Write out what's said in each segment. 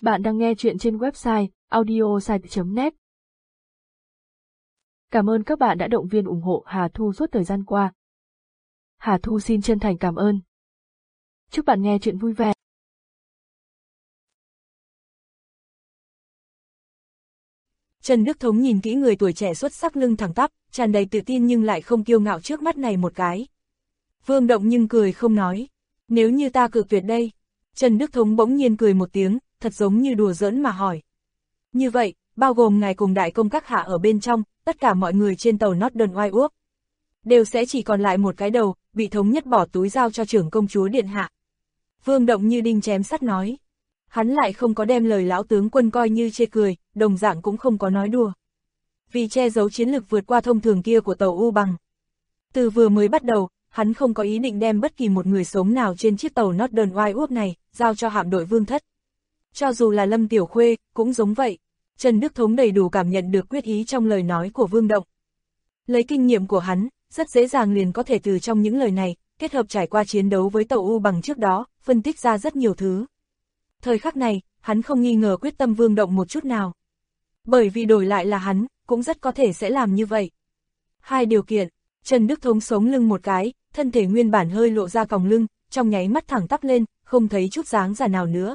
Bạn đang nghe chuyện trên website audiosite.net. Cảm ơn các bạn đã động viên ủng hộ Hà Thu suốt thời gian qua. Hà Thu xin chân thành cảm ơn. Chúc bạn nghe chuyện vui vẻ. Trần Đức Thống nhìn kỹ người tuổi trẻ xuất sắc lưng thẳng tắp, tràn đầy tự tin nhưng lại không kiêu ngạo trước mắt này một cái. Vương Động nhưng cười không nói. Nếu như ta cự tuyệt đây? Trần Đức Thống bỗng nhiên cười một tiếng, thật giống như đùa giỡn mà hỏi. Như vậy, bao gồm ngài cùng đại công các hạ ở bên trong, tất cả mọi người trên tàu Northern White đều sẽ chỉ còn lại một cái đầu, bị thống nhất bỏ túi giao cho trưởng công chúa điện hạ. Vương Động như đinh chém sắt nói. Hắn lại không có đem lời lão tướng quân coi như chê cười, đồng dạng cũng không có nói đùa. Vì che giấu chiến lực vượt qua thông thường kia của tàu U Bằng. Từ vừa mới bắt đầu, hắn không có ý định đem bất kỳ một người sống nào trên chiếc tàu Northern White này, giao cho hạm đội Vương Thất. Cho dù là Lâm Tiểu Khuê, cũng giống vậy. Trần Đức Thống đầy đủ cảm nhận được quyết ý trong lời nói của Vương Động. Lấy kinh nghiệm của hắn, rất dễ dàng liền có thể từ trong những lời này, kết hợp trải qua chiến đấu với tàu U Bằng trước đó, phân tích ra rất nhiều thứ. Thời khắc này, hắn không nghi ngờ quyết tâm Vương Động một chút nào. Bởi vì đổi lại là hắn, cũng rất có thể sẽ làm như vậy. Hai điều kiện, Trần Đức Thống sống lưng một cái, thân thể nguyên bản hơi lộ ra còng lưng, trong nháy mắt thẳng tắp lên, không thấy chút dáng già nào nữa.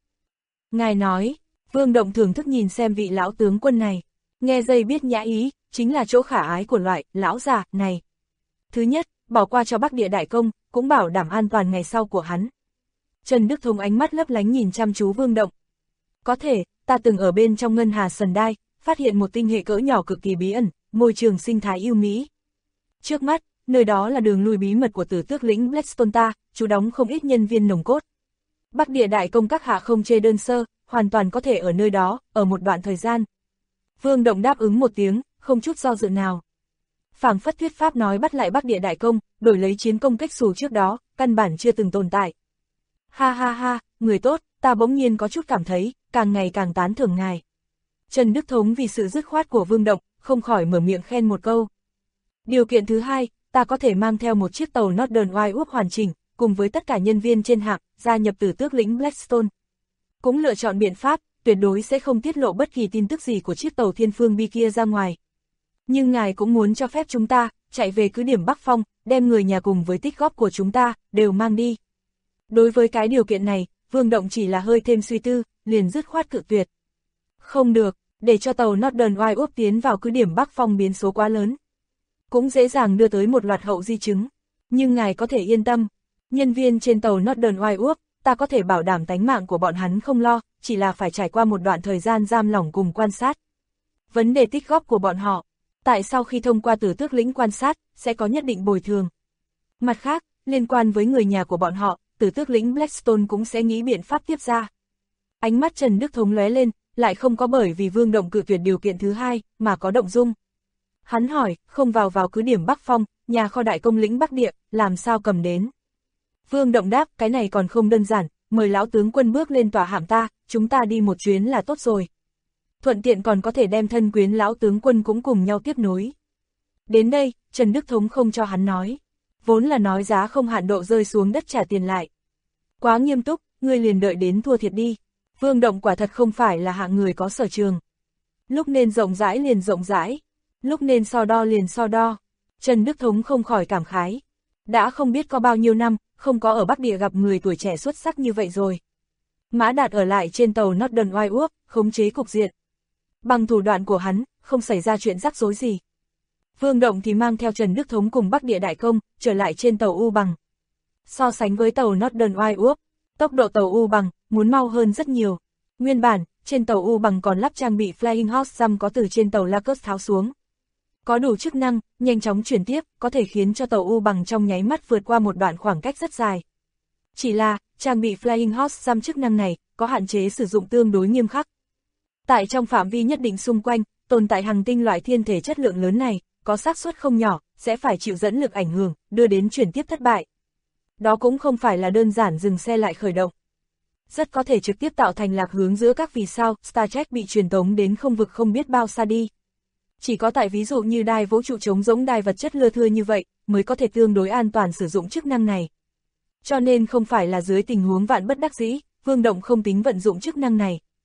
Ngài nói, Vương Động thưởng thức nhìn xem vị lão tướng quân này, nghe dây biết nhã ý, chính là chỗ khả ái của loại lão già này. Thứ nhất, bỏ qua cho Bắc Địa đại công, cũng bảo đảm an toàn ngày sau của hắn. Trần Đức Thống ánh mắt lấp lánh nhìn chăm chú Vương Động. Có thể, ta từng ở bên trong ngân hà Sần Đai, phát hiện một tinh hệ cỡ nhỏ cực kỳ bí ẩn, môi trường sinh thái yêu mỹ. Trước mắt, nơi đó là đường lui bí mật của tử tước lĩnh Blackstone ta, trú đóng không ít nhân viên nòng cốt. Bắc Địa đại công các hạ không chê đơn sơ, hoàn toàn có thể ở nơi đó, ở một đoạn thời gian. Vương Động đáp ứng một tiếng, không chút do dự nào. Phảng phất thuyết pháp nói bắt lại Bắc Địa đại công, đổi lấy chiến công cách xù trước đó, căn bản chưa từng tồn tại. Ha ha ha, người tốt, ta bỗng nhiên có chút cảm thấy, càng ngày càng tán thưởng ngài. Trần Đức Thống vì sự dứt khoát của Vương Động, không khỏi mở miệng khen một câu. Điều kiện thứ hai, ta có thể mang theo một chiếc tàu Northern White hoàn chỉnh, cùng với tất cả nhân viên trên hạm, gia nhập tử tước lĩnh Blackstone. Cũng lựa chọn biện pháp, tuyệt đối sẽ không tiết lộ bất kỳ tin tức gì của chiếc tàu Thiên Phương Bi kia ra ngoài. Nhưng ngài cũng muốn cho phép chúng ta, chạy về cứ điểm Bắc Phong, đem người nhà cùng với tích góp của chúng ta, đều mang đi. Đối với cái điều kiện này, Vương Động chỉ là hơi thêm suy tư, liền dứt khoát cự tuyệt. Không được, để cho tàu Northern White tiến vào cứ điểm Bắc Phong biến số quá lớn. Cũng dễ dàng đưa tới một loạt hậu di chứng. Nhưng ngài có thể yên tâm, nhân viên trên tàu Northern White, ta có thể bảo đảm tánh mạng của bọn hắn không lo, chỉ là phải trải qua một đoạn thời gian giam lỏng cùng quan sát. Vấn đề tích góp của bọn họ, tại sau khi thông qua tử tước lĩnh quan sát, sẽ có nhất định bồi thường. Mặt khác, liên quan với người nhà của bọn họ, tử tước lĩnh Blackstone cũng sẽ nghĩ biện pháp tiếp ra. Ánh mắt Trần Đức Thống lóe lên, lại không có bởi vì Vương Động cự tuyệt điều kiện thứ hai, mà có động dung. Hắn hỏi, không vào cứ điểm Bắc Phong, nhà kho đại công lĩnh Bắc Địa, làm sao cầm đến? Vương Động đáp, cái này còn không đơn giản, mời lão tướng quân bước lên tòa hạm ta, chúng ta đi một chuyến là tốt rồi. Thuận tiện còn có thể đem thân quyến lão tướng quân cũng cùng nhau tiếp nối. Đến đây, Trần Đức Thống không cho hắn nói. Vốn là nói giá không hạn độ rơi xuống đất trả tiền lại. Quá nghiêm túc, ngươi liền đợi đến thua thiệt đi. Vương Động quả thật không phải là hạng người có sở trường. Lúc nên rộng rãi liền rộng rãi, lúc nên so đo liền so đo. Trần Đức Thống không khỏi cảm khái. Đã không biết có bao nhiêu năm, không có ở Bắc Địa gặp người tuổi trẻ xuất sắc như vậy rồi. Mã Đạt ở lại trên tàu Northern White, khống chế cục diện. Bằng thủ đoạn của hắn, không xảy ra chuyện rắc rối gì. Vương Động thì mang theo Trần Đức Thống cùng Bắc Địa đại công, trở lại trên tàu U Bằng. So sánh với tàu Northern White, tốc độ tàu U Bằng muốn mau hơn rất nhiều. Nguyên bản, trên tàu U Bằng còn lắp trang bị Flying Horse Jump có từ trên tàu Lacus tháo xuống. Có đủ chức năng, nhanh chóng chuyển tiếp, có thể khiến cho tàu U Bằng trong nháy mắt vượt qua một đoạn khoảng cách rất dài. Chỉ là, trang bị Flying Horse Jump chức năng này, có hạn chế sử dụng tương đối nghiêm khắc. Tại trong phạm vi nhất định xung quanh, tồn tại hành tinh loại thiên thể chất lượng lớn này, có xác suất không nhỏ, sẽ phải chịu dẫn lực ảnh hưởng, đưa đến chuyển tiếp thất bại. Đó cũng không phải là đơn giản dừng xe lại khởi động. Rất có thể trực tiếp tạo thành lạc hướng giữa các vì sao Star Trek bị truyền tống đến không vực không biết bao xa đi. Chỉ có tại ví dụ như đài vũ trụ trống rỗng đài vật chất lưa thưa như vậy, mới có thể tương đối an toàn sử dụng chức năng này. Cho nên không phải là dưới tình huống vạn bất đắc dĩ, Vương Động không tính vận dụng chức năng này.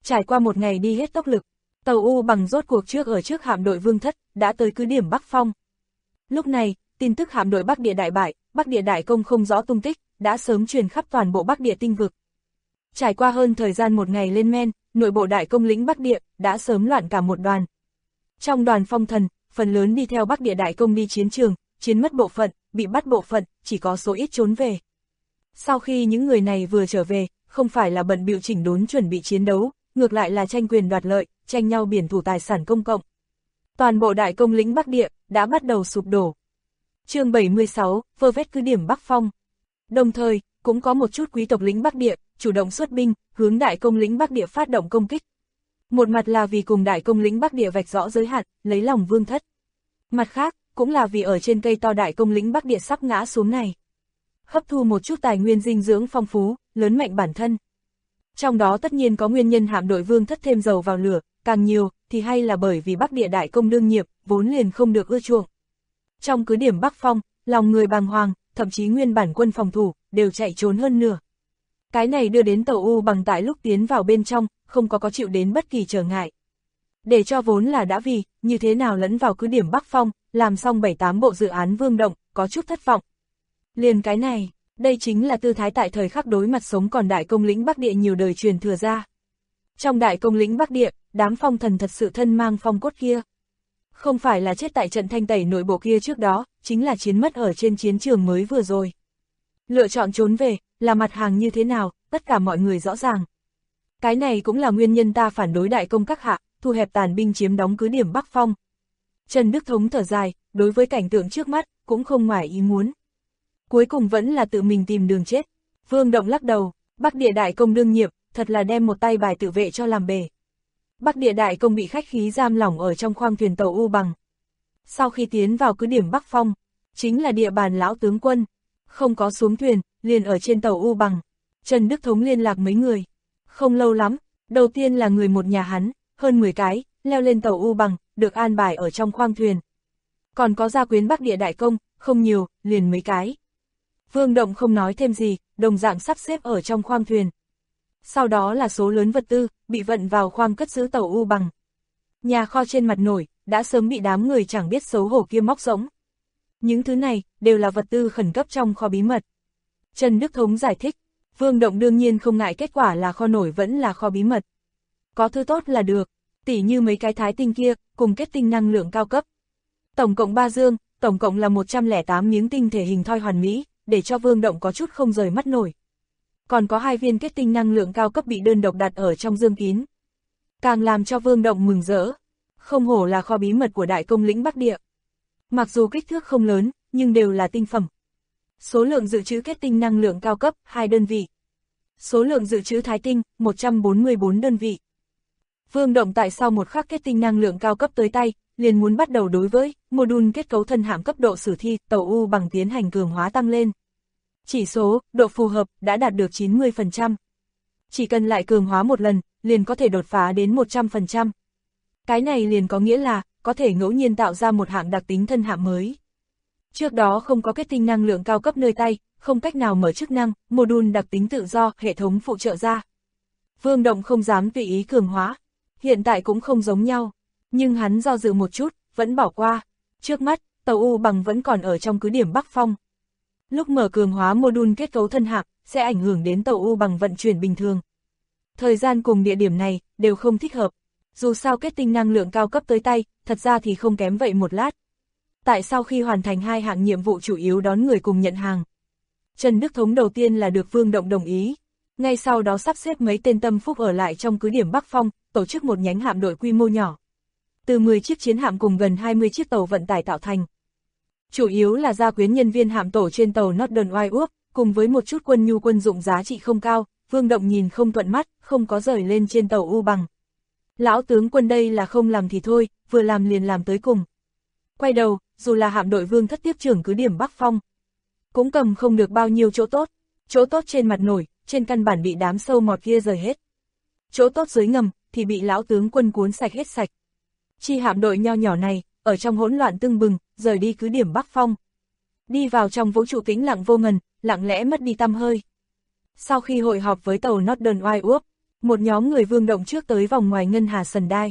Trải qua một ngày đi hết tốc lực, tàu U Bằng rốt cuộc trước hạm đội Vương Thất, đã tới cứ điểm Bắc Phong. Lúc này, tin tức hạm đội Bắc Địa đại bại, Bắc Địa đại công không rõ tung tích, đã sớm truyền khắp toàn bộ Bắc Địa tinh vực. Trải qua hơn thời gian một ngày lên men, nội bộ đại công lĩnh Bắc Địa đã sớm loạn cả một đoàn. Trong đoàn phong thần, phần lớn đi theo Bắc Địa đại công đi chiến trường, chiến mất bộ phận, bị bắt bộ phận, chỉ có số ít trốn về. Sau khi những người này vừa trở về, không phải là bận bịu chỉnh đốn chuẩn bị chiến đấu, ngược lại là tranh quyền đoạt lợi, tranh nhau biển thủ tài sản công cộng. Toàn bộ đại công lĩnh Bắc Địa đã bắt đầu sụp đổ. Chương 76, vơ vét cứ điểm Bắc Phong. Đồng thời, cũng có một chút quý tộc lĩnh Bắc Địa chủ động xuất binh, hướng đại công lĩnh Bắc Địa phát động công kích. Một mặt là vì cùng đại công lĩnh Bắc Địa vạch rõ giới hạn, lấy lòng Vương Thất. Mặt khác, cũng là vì ở trên cây to đại công lĩnh Bắc Địa sắp ngã xuống này, hấp thu một chút tài nguyên dinh dưỡng phong phú, lớn mạnh bản thân. Trong đó tất nhiên có nguyên nhân hạm đội Vương Thất thêm dầu vào lửa, càng nhiều thì hay là bởi vì Bắc Địa đại công đương nghiệp, vốn liền không được ưa chuộng. Trong cứ điểm Bắc Phong, lòng người bàng hoàng, thậm chí nguyên bản quân phòng thủ đều chạy trốn hơn nửa. Cái này đưa đến tàu U Bằng tại lúc tiến vào bên trong, không có chịu đến bất kỳ trở ngại. Để cho vốn là đã vì, như thế nào lẫn vào cứ điểm Bắc Phong, làm xong 7-8 bộ dự án Vương Động, có chút thất vọng. Liền cái này, đây chính là tư thái tại thời khắc đối mặt sống còn đại công lĩnh Bắc Địa nhiều đời truyền thừa ra. Trong đại công lĩnh Bắc Địa, đám phong thần thật sự thân mang phong cốt kia. Không phải là chết tại trận thanh tẩy nội bộ kia trước đó, chính là chiến mất ở trên chiến trường mới vừa rồi. Lựa chọn trốn về, là mặt hàng như thế nào, tất cả mọi người rõ ràng. Cái này cũng là nguyên nhân ta phản đối đại công các hạ, thu hẹp tàn binh chiếm đóng cứ điểm Bắc Phong. Trần Đức Thống thở dài, đối với cảnh tượng trước mắt, cũng không ngoài ý muốn. Cuối cùng vẫn là tự mình tìm đường chết. Vương Động lắc đầu, Bắc Địa đại công đương nghiệp, thật là đem một tay bài tự vệ cho làm bể. Bắc Địa đại công bị khách khí giam lỏng ở trong khoang thuyền tàu U Bằng. Sau khi tiến vào cứ điểm Bắc Phong, chính là địa bàn lão tướng quân. Không có xuống thuyền, liền ở trên tàu U Bằng. Trần Đức Thống liên lạc mấy người. Không lâu lắm, đầu tiên là người một nhà hắn, hơn 10 cái, leo lên tàu U Bằng, được an bài ở trong khoang thuyền. Còn có gia quyến Bắc Địa đại công, không nhiều, liền mấy cái. Vương Động không nói thêm gì, đồng dạng sắp xếp ở trong khoang thuyền. Sau đó là số lớn vật tư, bị vận vào khoang cất giữ tàu U Bằng. Nhà kho trên mặt nổi, đã sớm bị đám người chẳng biết xấu hổ kia móc rỗng. Những thứ này, đều là vật tư khẩn cấp trong kho bí mật. Trần Đức Thống giải thích, Vương Động đương nhiên không ngại kết quả là kho nổi vẫn là kho bí mật. Có thứ tốt là được, tỉ như mấy cái thái tinh kia, cùng kết tinh năng lượng cao cấp. Tổng cộng 3 dương, tổng cộng là 108 miếng tinh thể hình thoi hoàn mỹ, để cho Vương Động có chút không rời mắt nổi. Còn có 2 viên kết tinh năng lượng cao cấp bị đơn độc đặt ở trong dương kín. Càng làm cho Vương Động mừng rỡ. Không hổ là kho bí mật của đại công lĩnh Bắc Địa. Mặc dù kích thước không lớn, nhưng đều là tinh phẩm. Số lượng dự trữ kết tinh năng lượng cao cấp, 2 đơn vị. Số lượng dự trữ thái tinh, 144 đơn vị. Vương Động tại sau một khắc kết tinh năng lượng cao cấp tới tay, liền muốn bắt đầu đối với module kết cấu thân hạm cấp độ sử thi, tàu U Bằng tiến hành cường hóa tăng lên. Chỉ số, độ phù hợp, đã đạt được 90%. Chỉ cần lại cường hóa một lần, liền có thể đột phá đến 100%. Cái này liền có nghĩa là, có thể ngẫu nhiên tạo ra một hạng đặc tính thân hạm mới. Trước đó không có kết tinh năng lượng cao cấp nơi tay, không cách nào mở chức năng, module đặc tính tự do, hệ thống phụ trợ ra. Vương Động không dám tùy ý cường hóa. Hiện tại cũng không giống nhau. Nhưng hắn do dự một chút, vẫn bỏ qua. Trước mắt, tàu U Bằng vẫn còn ở trong cứ điểm Bắc Phong. Lúc mở cường hóa module kết cấu thân hạm, sẽ ảnh hưởng đến tàu U Bằng vận chuyển bình thường. Thời gian cùng địa điểm này, đều không thích hợp. Dù sao kết tinh năng lượng cao cấp tới tay, thật ra thì không kém vậy một lát. Tại sau khi hoàn thành 2 hạng nhiệm vụ chủ yếu đón người cùng nhận hàng, Trần Đức Thống đầu tiên là được Vương Động đồng ý. Ngay sau đó sắp xếp mấy tên tâm phúc ở lại trong cứ điểm Bắc Phong, tổ chức một nhánh hạm đội quy mô nhỏ. Từ 10 chiếc chiến hạm cùng gần 20 chiếc tàu vận tải tạo thành. Chủ yếu là gia quyến nhân viên hạm tổ trên tàu Northern White, cùng với một chút quân nhu quân dụng giá trị không cao, Vương Động nhìn không thuận mắt, không có rời lên trên tàu U Bằng. Lão tướng quân đây là không làm thì thôi, vừa làm liền làm tới cùng. Quay đầu, dù là hạm đội Vương Thất tiếp trưởng cứ điểm Bắc Phong, cũng cầm không được bao nhiêu chỗ tốt. Chỗ tốt trên mặt nổi, trên căn bản bị đám sâu mọt kia rời hết. Chỗ tốt dưới ngầm, thì bị lão tướng quân cuốn sạch hết sạch. Chi hạm đội nho nhỏ này, ở trong hỗn loạn tưng bừng, rời đi cứ điểm Bắc Phong. Đi vào trong vũ trụ tĩnh lặng vô ngần, lặng lẽ mất đi tăm hơi. Sau khi hội họp với tàu Northern White, Một nhóm người Vương Động trước tới vòng ngoài ngân hà sần đai.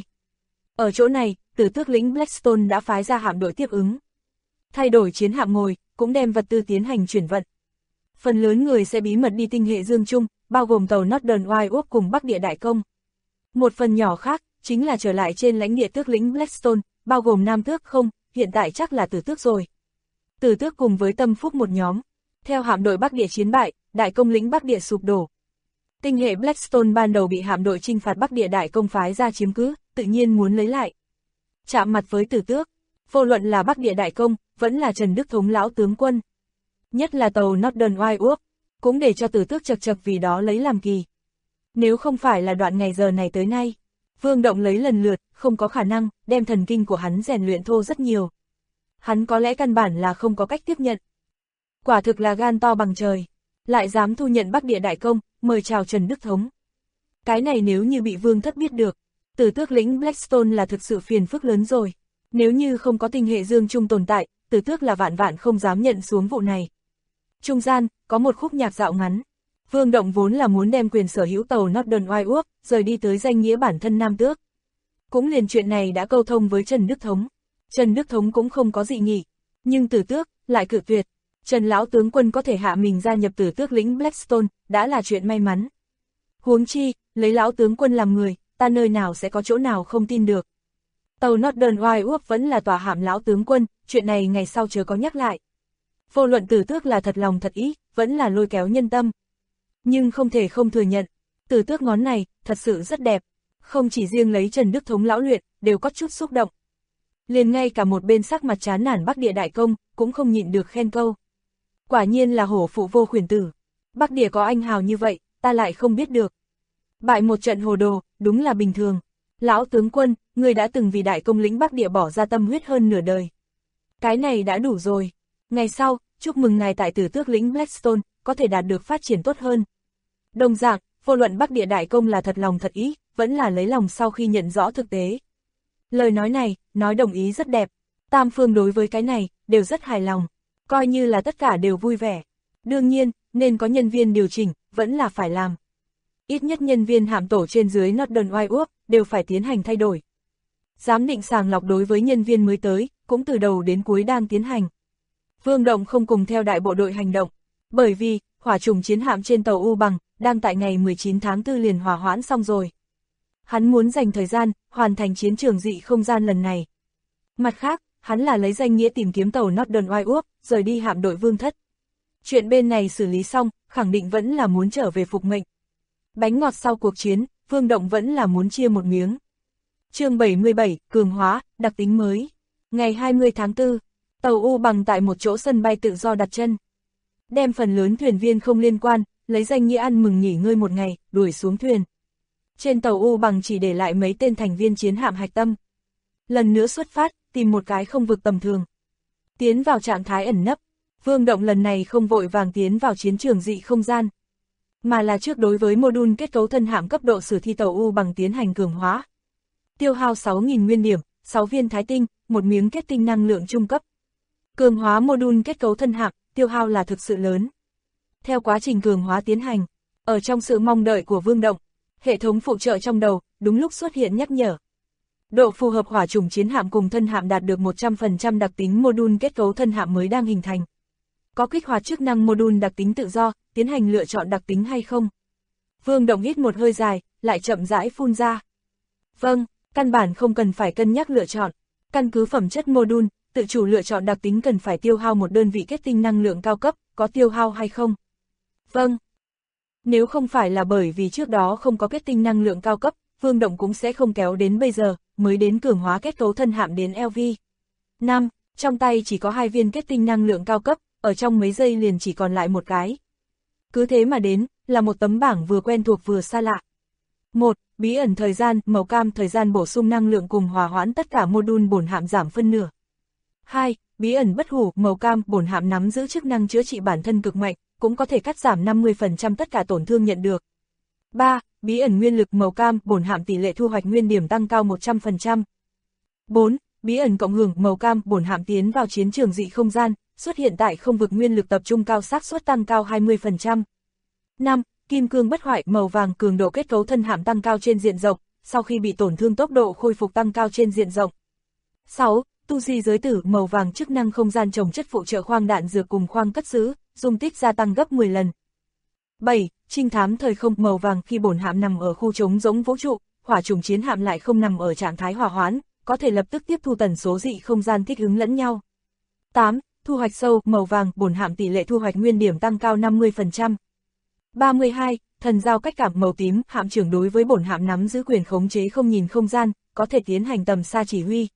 Ở chỗ này, Tử Tước lĩnh Blackstone đã phái ra hạm đội tiếp ứng. Thay đổi chiến hạm ngồi, cũng đem vật tư tiến hành chuyển vận. Phần lớn người sẽ bí mật đi tinh hệ Dương Trung, bao gồm tàu Northern White cùng Bắc Địa Đại Công. Một phần nhỏ khác, chính là trở lại trên lãnh địa Tước lĩnh Blackstone, bao gồm Nam Tước không, hiện tại chắc là Tử Tước rồi. Tử Tước cùng với Tâm Phúc một nhóm. Theo hạm đội Bắc Địa chiến bại, Đại Công lĩnh Bắc Địa sụp đổ. Tinh hệ Blackstone ban đầu bị hạm đội chinh phạt Bắc Địa Đại Công phái ra chiếm cứ, tự nhiên muốn lấy lại. Chạm mặt với Tử Tước, vô luận là Bắc Địa Đại Công, vẫn là Trần Đức Thống lão tướng quân. Nhất là tàu Northern White, cũng để cho Tử Tước chật chật vì đó lấy làm kỳ. Nếu không phải là đoạn ngày giờ này tới nay, Vương Động lấy lần lượt, không có khả năng, đem thần kinh của hắn rèn luyện thô rất nhiều. Hắn có lẽ căn bản là không có cách tiếp nhận. Quả thực là gan to bằng trời, lại dám thu nhận Bắc Địa Đại Công, mời chào Trần Đức Thống. Cái này nếu như bị Vương Thất biết được, Tử Tước lĩnh Blackstone là thực sự phiền phức lớn rồi. Nếu như không có tinh hệ Dương Trung tồn tại, Tử Tước là vạn vạn không dám nhận xuống vụ này. Trung gian, có một khúc nhạc dạo ngắn. Vương Động vốn là muốn đem quyền sở hữu tàu Northern White rời đi tới danh nghĩa bản thân Nam Tước. Cũng liền chuyện này đã câu thông với Trần Đức Thống. Trần Đức Thống cũng không có dị nghị, nhưng Tử Tước lại cự tuyệt. Trần lão tướng quân có thể hạ mình gia nhập Tử Tước lĩnh Blackstone, đã là chuyện may mắn. Huống chi, lấy lão tướng quân làm người, ta nơi nào sẽ có chỗ nào không tin được. Tàu Northern White vẫn là tòa hạm lão tướng quân, chuyện này ngày sau chớ có nhắc lại. Vô luận Tử Tước là thật lòng thật ý, vẫn là lôi kéo nhân tâm. Nhưng không thể không thừa nhận, Tử Tước ngón này, thật sự rất đẹp. Không chỉ riêng lấy Trần Đức Thống lão luyện, đều có chút xúc động. Liền ngay cả một bên sắc mặt chán nản Bắc Địa Đại Công, cũng không nhịn được khen câu. Quả nhiên là hổ phụ vô khuyển tử. Bắc Địa có anh hào như vậy, ta lại không biết được. Bại một trận hồ đồ, đúng là bình thường. Lão tướng quân, người đã từng vì Đại Công lĩnh Bắc Địa bỏ ra tâm huyết hơn nửa đời. Cái này đã đủ rồi. Ngày sau, chúc mừng ngài tại Tử Tước lĩnh Blackstone, có thể đạt được phát triển tốt hơn. Đồng dạng, vô luận Bắc Địa Đại Công là thật lòng thật ý, vẫn là lấy lòng sau khi nhận rõ thực tế. Lời nói này, nói đồng ý rất đẹp. Tam phương đối với cái này, đều rất hài lòng. Coi như là tất cả đều vui vẻ. Đương nhiên, nên có nhân viên điều chỉnh, vẫn là phải làm. Ít nhất nhân viên hạm tổ trên dưới Northern White đều phải tiến hành thay đổi. Giám định sàng lọc đối với nhân viên mới tới, cũng từ đầu đến cuối đang tiến hành. Vương Động không cùng theo đại bộ đội hành động, bởi vì, hỏa trùng chiến hạm trên tàu U Bằng, đang tại ngày 19 tháng 4 liền hỏa hoãn xong rồi. Hắn muốn dành thời gian, hoàn thành chiến trường dị không gian lần này. Mặt khác, hắn là lấy danh nghĩa tìm kiếm tàu Northern White rời đi hạm đội Vương Thất. Chuyện bên này xử lý xong, khẳng định vẫn là muốn trở về phục mệnh. Bánh ngọt sau cuộc chiến, Vương Động vẫn là muốn chia một miếng. Chương 77, cường hóa, đặc tính mới. Ngày 20 tháng 4, tàu U Bằng tại một chỗ sân bay tự do đặt chân. Đem phần lớn thuyền viên không liên quan, lấy danh nghĩa ăn mừng nghỉ ngơi một ngày, đuổi xuống thuyền. Trên tàu U Bằng chỉ để lại mấy tên thành viên chiến hạm hạch tâm. Lần nữa xuất phát, tìm một cái không vực tầm thường. Tiến vào trạng thái ẩn nấp, Vương Động lần này không vội vàng tiến vào chiến trường dị không gian, mà là trước đối với mô-đun kết cấu thân hạm cấp độ sử thi tàu U Bằng tiến hành cường hóa. Tiêu hao 6.000 nguyên điểm, 6 viên thái tinh, một miếng kết tinh năng lượng trung cấp. Cường hóa mô-đun kết cấu thân hạm, tiêu hao là thực sự lớn. Theo quá trình cường hóa tiến hành, ở trong sự mong đợi của Vương Động, hệ thống phụ trợ trong đầu, đúng lúc xuất hiện nhắc nhở. Độ phù hợp hỏa trùng chiến hạm cùng thân hạm đạt được 100% đặc tính mô-đun kết cấu thân hạm mới đang hình thành. Có kích hoạt chức năng mô-đun đặc tính tự do, tiến hành lựa chọn đặc tính hay không? Vương Động hít một hơi dài, lại chậm rãi phun ra. Vâng, căn bản không cần phải cân nhắc lựa chọn. Căn cứ phẩm chất mô-đun, tự chủ lựa chọn đặc tính cần phải tiêu hao một đơn vị kết tinh năng lượng cao cấp, có tiêu hao hay không? Vâng. Nếu không phải là bởi vì trước đó không có kết tinh năng lượng cao cấp, Vương Động cũng sẽ không kéo đến bây giờ, mới đến cường hóa kết cấu thân hạm đến LV. 5. Trong tay chỉ có 2 viên kết tinh năng lượng cao cấp, ở trong mấy giây liền chỉ còn lại một cái. Cứ thế mà đến, là một tấm bảng vừa quen thuộc vừa xa lạ. 1. Bí ẩn thời gian, màu cam thời gian bổ sung năng lượng cùng hòa hoãn tất cả mô-đun bổn hạm giảm phân nửa. 2. Bí ẩn bất hủ, màu cam, bổn hạm nắm giữ chức năng chữa trị bản thân cực mạnh, cũng có thể cắt giảm 50% tất cả tổn thương nhận được. 3. Bí ẩn nguyên lực, màu cam, bổn hạm tỷ lệ thu hoạch nguyên điểm tăng cao 100%. 4. Bí ẩn cộng hưởng, màu cam, bổn hạm tiến vào chiến trường dị không gian, xuất hiện tại không vực nguyên lực tập trung cao xác suất tăng cao 20%. 5. kim cương bất hoại màu vàng cường độ kết cấu thân hạm tăng cao trên diện rộng, sau khi bị tổn thương tốc độ khôi phục tăng cao trên diện rộng. 6. Tu di giới tử màu vàng chức năng không gian trồng chất phụ trợ khoang đạn dược cùng khoang cất giữ, dung tích gia tăng gấp 10 lần. 7. Trinh thám thời không màu vàng khi bổn hạm nằm ở khu trống rỗng vũ trụ, hỏa trùng chiến hạm lại không nằm ở trạng thái hỏa hoãn, có thể lập tức tiếp thu tần số dị không gian thích ứng lẫn nhau. 8. Thu hoạch sâu màu vàng bổn hạm tỷ lệ thu hoạch nguyên điểm tăng cao 50%. 32. Thần giao cách cảm màu tím hạm trưởng đối với bổn hạm nắm giữ quyền khống chế không nhìn không gian, có thể tiến hành tầm xa chỉ huy.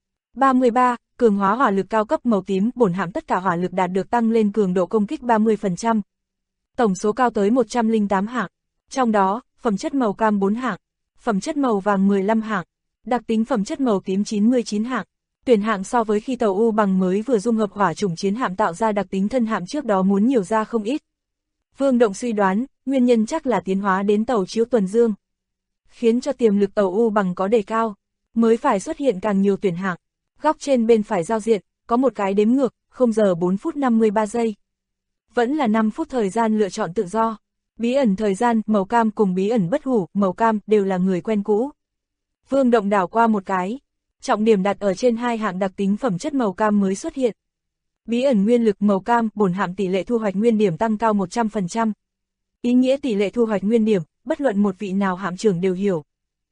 33. Cường hóa hỏa lực cao cấp màu tím bổn hạm tất cả hỏa lực đạt được tăng lên cường độ công kích 30%. Tổng số cao tới 108 hạng, trong đó, phẩm chất màu cam 4 hạng, phẩm chất màu vàng 15 hạng, đặc tính phẩm chất màu tím 99 hạng. Tuyển hạng so với khi tàu U bằng mới vừa dung hợp hỏa chủng chiến hạm tạo ra đặc tính thân hạm trước đó muốn nhiều ra không ít. Vương Động suy đoán, nguyên nhân chắc là tiến hóa đến tàu chiếu tuần dương, khiến cho tiềm lực tàu U bằng có đề cao, mới phải xuất hiện càng nhiều tuyển hạng. Góc trên bên phải giao diện, có một cái đếm ngược, 0 giờ 4 phút 53 giây. Vẫn là 5 phút thời gian lựa chọn tự do. Bí ẩn thời gian, màu cam cùng bí ẩn bất hủ, màu cam, đều là người quen cũ. Vương Động đảo qua một cái. Trọng điểm đặt ở trên hai hạng đặc tính phẩm chất màu cam mới xuất hiện. Bí ẩn nguyên lực màu cam, bổn hạm tỷ lệ thu hoạch nguyên điểm tăng cao 100%. Ý nghĩa tỷ lệ thu hoạch nguyên điểm, bất luận một vị nào hạm trưởng đều hiểu.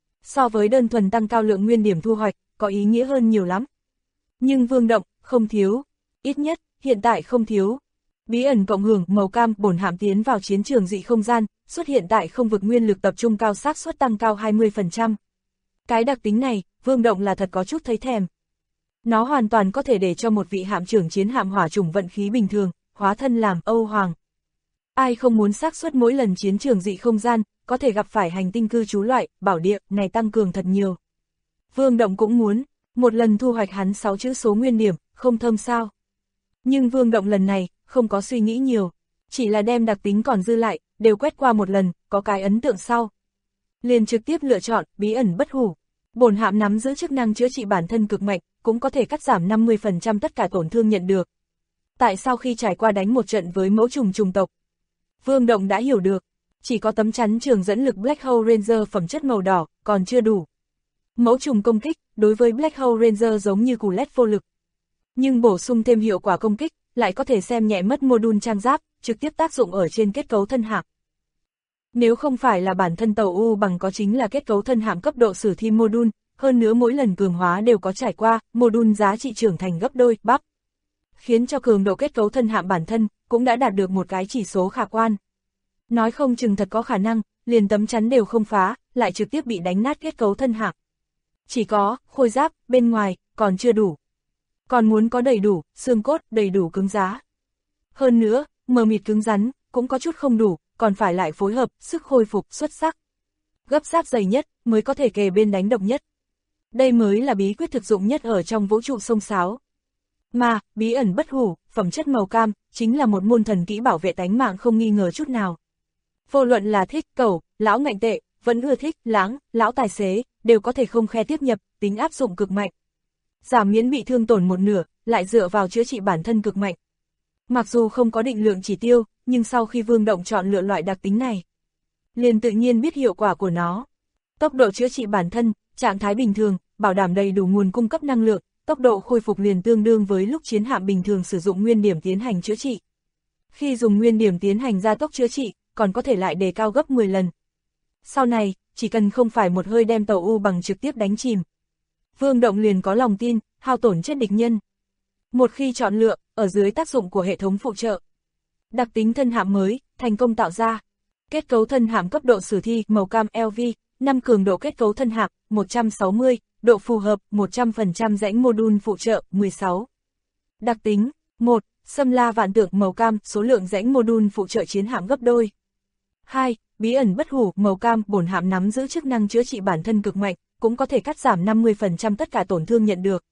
So với đơn thuần tăng cao lượng nguyên điểm thu hoạch, có ý nghĩa hơn nhiều lắm. Nhưng Vương Động, không thiếu. Ít nhất, hiện tại không thiếu. Bí ẩn cộng hưởng màu cam bổn hạm tiến vào chiến trường dị không gian, xuất hiện tại không vực nguyên lực tập trung cao xác suất tăng cao 20%. Cái đặc tính này, Vương Động là thật có chút thấy thèm. Nó hoàn toàn có thể để cho một vị hạm trưởng chiến hạm hỏa chủng vận khí bình thường, hóa thân làm Âu Hoàng. Ai không muốn xác suất mỗi lần chiến trường dị không gian, có thể gặp phải hành tinh cư trú loại, bảo địa, này tăng cường thật nhiều. Vương Động cũng muốn, một lần thu hoạch hắn 6 chữ số nguyên điểm, không thơm sao. Nhưng Vương Động lần này, không có suy nghĩ nhiều, chỉ là đem đặc tính còn dư lại, đều quét qua một lần, có cái ấn tượng sau. Liền trực tiếp lựa chọn, bí ẩn bất hủ. Bổn hạm nắm giữ chức năng chữa trị bản thân cực mạnh, cũng có thể cắt giảm 50% tất cả tổn thương nhận được. Tại sao khi trải qua đánh một trận với mẫu trùng trùng tộc, Vương Động đã hiểu được, chỉ có tấm chắn trường dẫn lực Black Hole Ranger phẩm chất màu đỏ, còn chưa đủ. Mẫu trùng công kích, đối với Black Hole Ranger giống như củ led vô lực. Nhưng bổ sung thêm hiệu quả công kích, lại có thể xem nhẹ mất module trang giáp, trực tiếp tác dụng ở trên kết cấu thân hạm. Nếu không phải là bản thân tàu U bằng có chính là kết cấu thân hạm cấp độ sử thi module, hơn nữa mỗi lần cường hóa đều có trải qua, module giá trị trưởng thành gấp đôi, bắp. Khiến cho cường độ kết cấu thân hạm bản thân, cũng đã đạt được một cái chỉ số khả quan. Nói không chừng thật có khả năng, liền tấm chắn đều không phá, lại trực tiếp bị đánh nát kết cấu thân hạm. Chỉ có, khôi giáp, bên ngoài, còn chưa đủ. Còn muốn có đầy đủ, xương cốt, đầy đủ cứng giá. Hơn nữa, mờ mịt cứng rắn, cũng có chút không đủ, còn phải lại phối hợp, sức khôi phục, xuất sắc. Gấp giáp dày nhất, mới có thể kề bên đánh độc nhất. Đây mới là bí quyết thực dụng nhất ở trong vũ trụ sông sáo. Mà, bí ẩn bất hủ, phẩm chất màu cam, chính là một môn thần kỹ bảo vệ tánh mạng không nghi ngờ chút nào. Vô luận là thích, cẩu, lão ngạnh tệ, vẫn ưa thích, lãng, lão tài xế, đều có thể không khe tiếp nhập, tính áp dụng cực mạnh. Giảm miễn bị thương tổn một nửa, lại dựa vào chữa trị bản thân cực mạnh. Mặc dù không có định lượng chỉ tiêu, nhưng sau khi Vương Động chọn lựa loại đặc tính này, liền tự nhiên biết hiệu quả của nó. Tốc độ chữa trị bản thân, trạng thái bình thường, bảo đảm đầy đủ nguồn cung cấp năng lượng, tốc độ khôi phục liền tương đương với lúc chiến hạm bình thường sử dụng nguyên điểm tiến hành chữa trị. Khi dùng nguyên điểm tiến hành gia tốc chữa trị, còn có thể lại đề cao gấp 10 lần. Sau này, chỉ cần không phải một hơi đem tàu U bằng trực tiếp đánh chìm, Vương Động liền có lòng tin, hao tổn chết địch nhân. Một khi chọn lựa, ở dưới tác dụng của hệ thống phụ trợ, đặc tính thân hạm mới, thành công tạo ra. Kết cấu thân hạm cấp độ sử thi, màu cam LV, 5 cường độ kết cấu thân hạm, 160, độ phù hợp, 100% rãnh module phụ trợ, 16. Đặc tính, 1. Xâm la vạn tượng màu cam, số lượng rãnh module phụ trợ chiến hạm gấp đôi. 2. Bí ẩn bất hủ, màu cam, bổn hạm nắm giữ chức năng chữa trị bản thân cực mạnh, cũng có thể cắt giảm 50% tất cả tổn thương nhận được.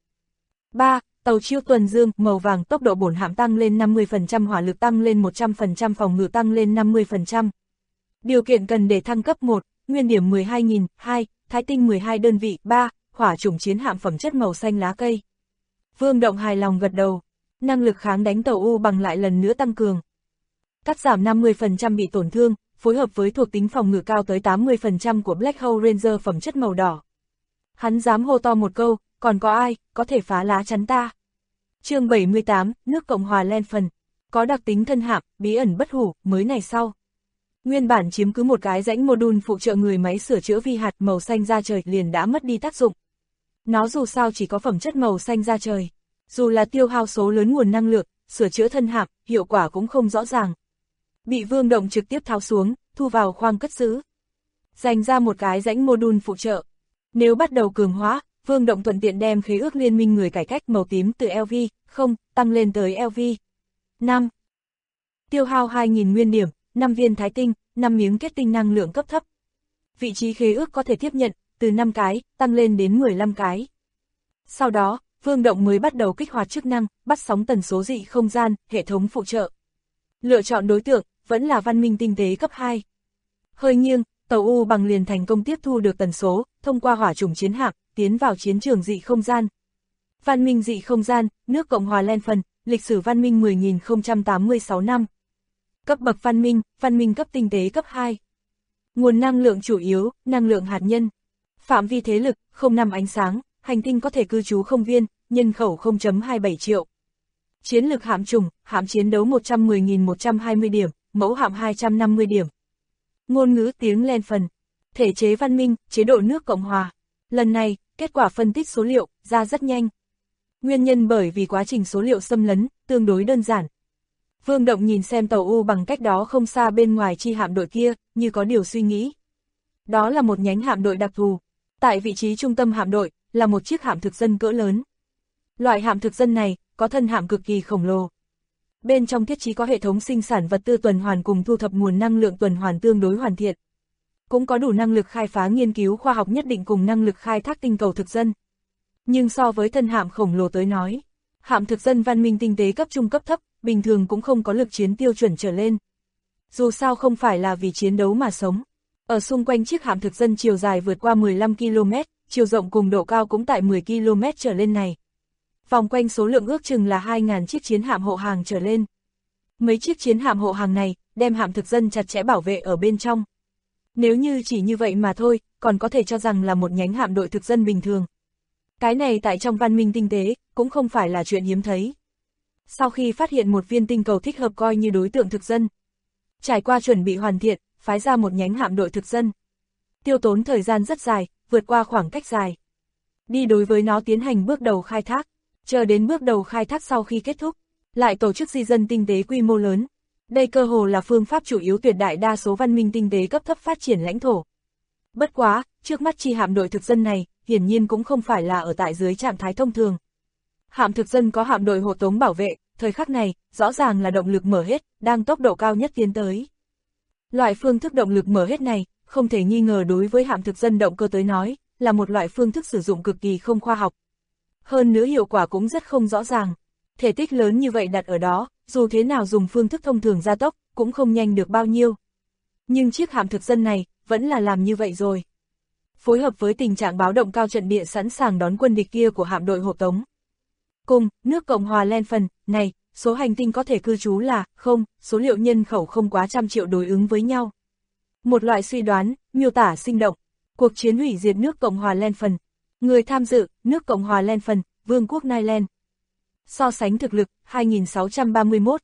3. Tàu chiêu tuần dương, màu vàng, tốc độ bổn hạm tăng lên 50%, hỏa lực tăng lên 100%, phòng ngự tăng lên 50%. Điều kiện cần để thăng cấp 1, nguyên điểm 12.000, 2, thái tinh 12 đơn vị, 3, hỏa chủng chiến hạm phẩm chất màu xanh lá cây. Vương Động hài lòng gật đầu, năng lực kháng đánh tàu U bằng lại lần nữa tăng cường. Cắt giảm 50% bị tổn thương, phối hợp với thuộc tính phòng ngự cao tới 80% của Black Hole Ranger phẩm chất màu đỏ. Hắn dám hô to một câu, còn có ai, có thể phá lá chắn ta. Chương 78, nước Cộng hòa Len Phần. Có đặc tính thân hạm, bí ẩn bất hủ, mới này sau. Nguyên bản chiếm cứ một cái rãnh module phụ trợ người máy sửa chữa vi hạt màu xanh da trời liền đã mất đi tác dụng. Nó dù sao chỉ có phẩm chất màu xanh da trời. Dù là tiêu hao số lớn nguồn năng lượng, sửa chữa thân hạm, hiệu quả cũng không rõ ràng. Bị Vương Động trực tiếp tháo xuống, thu vào khoang cất giữ. Dành ra một cái rãnh module phụ trợ. Nếu bắt đầu cường hóa, Vương Động thuận tiện đem khế ước liên minh người cải cách màu tím từ LV, không, tăng lên tới LV. 5. Tiêu hao 2.000 nguyên điểm, 5 viên thái tinh, 5 miếng kết tinh năng lượng cấp thấp. Vị trí khế ước có thể tiếp nhận, từ 5 cái, tăng lên đến 15 cái. Sau đó, Vương Động mới bắt đầu kích hoạt chức năng, bắt sóng tần số dị không gian, hệ thống phụ trợ. Lựa chọn đối tượng, vẫn là văn minh tinh tế cấp 2. Hơi nghiêng, tàu U bằng liền thành công tiếp thu được tần số, thông qua hỏa chủng chiến hạm, tiến vào chiến trường dị không gian. Văn minh dị không gian, nước Cộng hòa Len Phần, lịch sử văn minh 10.086 năm. Cấp bậc văn minh cấp tinh tế cấp 2. Nguồn năng lượng chủ yếu, năng lượng hạt nhân. Phạm vi thế lực, 0,5 ánh sáng, hành tinh có thể cư trú 0 viên, nhân khẩu 0,27 triệu. Chiến lược hạm chủng, hạm chiến đấu 110.120 điểm, mẫu hạm 250 điểm. Ngôn ngữ tiếng Len Phần. Thể chế văn minh, chế độ nước Cộng hòa. Lần này, kết quả phân tích số liệu, ra rất nhanh. Nguyên nhân bởi vì quá trình số liệu xâm lấn, tương đối đơn giản. Vương Động nhìn xem tàu U bằng cách đó không xa bên ngoài chi hạm đội kia, như có điều suy nghĩ. Đó là một nhánh hạm đội đặc thù. Tại vị trí trung tâm hạm đội, là một chiếc hạm thực dân cỡ lớn. Loại hạm thực dân này, có thân hạm cực kỳ khổng lồ. Bên trong thiết trí có hệ thống sinh sản vật tư tuần hoàn cùng thu thập nguồn năng lượng tuần hoàn tương đối hoàn thiện. Cũng có đủ năng lực khai phá nghiên cứu khoa học nhất định cùng năng lực khai thác tinh cầu thực dân. Nhưng so với thân hạm khổng lồ tới nói, hạm thực dân văn minh tinh tế cấp trung cấp thấp, bình thường cũng không có lực chiến tiêu chuẩn trở lên. Dù sao không phải là vì chiến đấu mà sống. Ở xung quanh chiếc hạm thực dân chiều dài vượt qua 15 km, chiều rộng cùng độ cao cũng tại 10 km trở lên này. Vòng quanh số lượng ước chừng là 2.000 chiếc chiến hạm hộ hàng trở lên. Mấy chiếc chiến hạm hộ hàng này, đem hạm thực dân chặt chẽ bảo vệ ở bên trong. Nếu như chỉ như vậy mà thôi, còn có thể cho rằng là một nhánh hạm đội thực dân bình thường. Cái này tại trong văn minh tinh tế, cũng không phải là chuyện hiếm thấy. Sau khi phát hiện một viên tinh cầu thích hợp coi như đối tượng thực dân, trải qua chuẩn bị hoàn thiện, phái ra một nhánh hạm đội thực dân. Tiêu tốn thời gian rất dài, vượt qua khoảng cách dài. Đi đối với nó tiến hành bước đầu khai thác, chờ đến bước đầu khai thác sau khi kết thúc, lại tổ chức di dân tinh tế quy mô lớn. Đây cơ hồ là phương pháp chủ yếu tuyệt đại đa số văn minh tinh tế cấp thấp phát triển lãnh thổ. Bất quá, trước mắt chi hạm đội thực dân này, hiển nhiên cũng không phải là ở tại dưới trạng thái thông thường. Hạm thực dân có hạm đội hộ tống bảo vệ, thời khắc này, rõ ràng là động lực mở hết, đang tốc độ cao nhất tiến tới. Loại phương thức động lực mở hết này, không thể nghi ngờ đối với hạm thực dân động cơ tới nói, là một loại phương thức sử dụng cực kỳ không khoa học. Hơn nữa hiệu quả cũng rất không rõ ràng. Thể tích lớn như vậy đặt ở đó, dù thế nào dùng phương thức thông thường gia tốc, cũng không nhanh được bao nhiêu. Nhưng chiếc hạm thực dân này, vẫn là làm như vậy rồi. Phối hợp với tình trạng báo động cao trận địa sẵn sàng đón quân địch kia của hạm đội hộ tống. Cùng, nước Cộng hòa Len Phần, này, số hành tinh có thể cư trú là, không, số liệu nhân khẩu không quá 100 triệu đối ứng với nhau. Một loại suy đoán, miêu tả sinh động. Cuộc chiến hủy diệt nước Cộng hòa Len Phần. Người tham dự, nước Cộng hòa Len Phần, Vương quốc Nyland. So sánh thực lực, 2.631,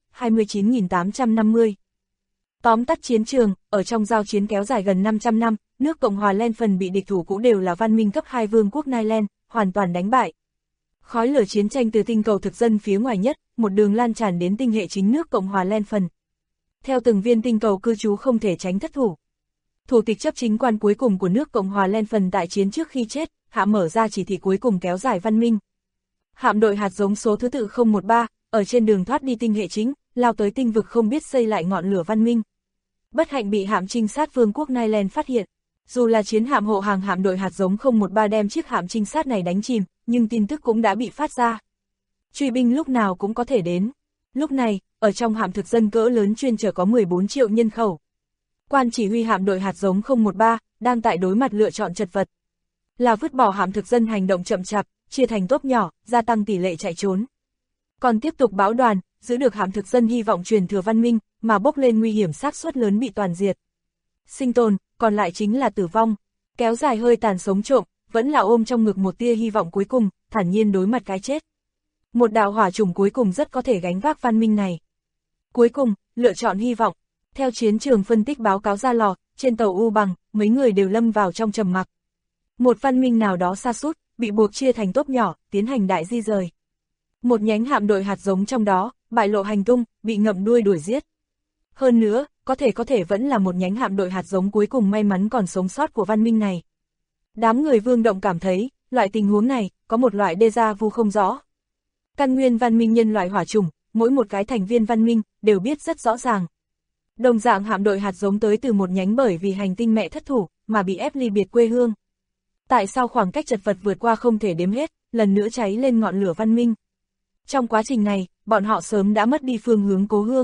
29.850. Tóm tắt chiến trường, ở trong giao chiến kéo dài gần 500 năm, nước Cộng hòa Len Phần bị địch thủ cũng đều là văn minh cấp 2 Vương quốc Nyland, hoàn toàn đánh bại. Khói lửa chiến tranh từ tinh cầu thực dân phía ngoài nhất, một đường lan tràn đến tinh hệ chính nước Cộng hòa Len Phần. Theo từng viên tinh cầu cư trú không thể tránh thất thủ. Thủ tịch chấp chính quan cuối cùng của nước Cộng hòa Len Phần tại chiến trước khi chết, hạ mở ra chỉ thị cuối cùng kéo dài văn minh. Hạm đội hạt giống số thứ tự 013, ở trên đường thoát đi tinh hệ chính, lao tới tinh vực không biết xây lại ngọn lửa văn minh. Bất hạnh bị hạm trinh sát Vương quốc Nyland phát hiện. Dù là chiến hạm hộ hàng hạm đội hạt giống 013 đem chiếc hạm trinh sát này đánh chìm, nhưng tin tức cũng đã bị phát ra. Truy binh lúc nào cũng có thể đến. Lúc này, ở trong hạm thực dân cỡ lớn chuyên chở có 14 triệu nhân khẩu. Quan chỉ huy hạm đội hạt giống 013, đang tại đối mặt lựa chọn chật vật. Là vứt bỏ hạm thực dân hành động chậm chạp, chia thành tốp nhỏ, gia tăng tỷ lệ chạy trốn. Còn tiếp tục bão đoàn, giữ được hạm thực dân hy vọng truyền thừa văn minh, mà bốc lên nguy hiểm xác suất lớn bị toàn diệt. sinh tồn, còn lại chính là tử vong. Kéo dài hơi tàn sống trộm, vẫn là ôm trong ngực một tia hy vọng cuối cùng, thản nhiên đối mặt cái chết. Một đạo hỏa chủng cuối cùng rất có thể gánh vác văn minh này. Cuối cùng, lựa chọn hy vọng. Theo chiến trường phân tích báo cáo ra lò, trên tàu U Bằng, mấy người đều lâm vào trong trầm mặc. Một văn minh nào đó sa sút, bị buộc chia thành tốp nhỏ, tiến hành đại di rời. Một nhánh hạm đội hạt giống trong đó, bại lộ hành tung, bị ngậm đuôi đuổi giết. Hơn nữa, có thể vẫn là một nhánh hạm đội hạt giống cuối cùng may mắn còn sống sót của văn minh này. Đám người Vương Động cảm thấy, loại tình huống này, có một loại déjà vu không rõ. Căn nguyên văn minh nhân loại hỏa chủng, mỗi một cái thành viên văn minh, đều biết rất rõ ràng. Đồng dạng hạm đội hạt giống tới từ một nhánh bởi vì hành tinh mẹ thất thủ, mà bị ép ly biệt quê hương. Tại sao khoảng cách chật vật vượt qua không thể đếm hết, lần nữa cháy lên ngọn lửa văn minh? Trong quá trình này, bọn họ sớm đã mất đi phương hướng cố hương.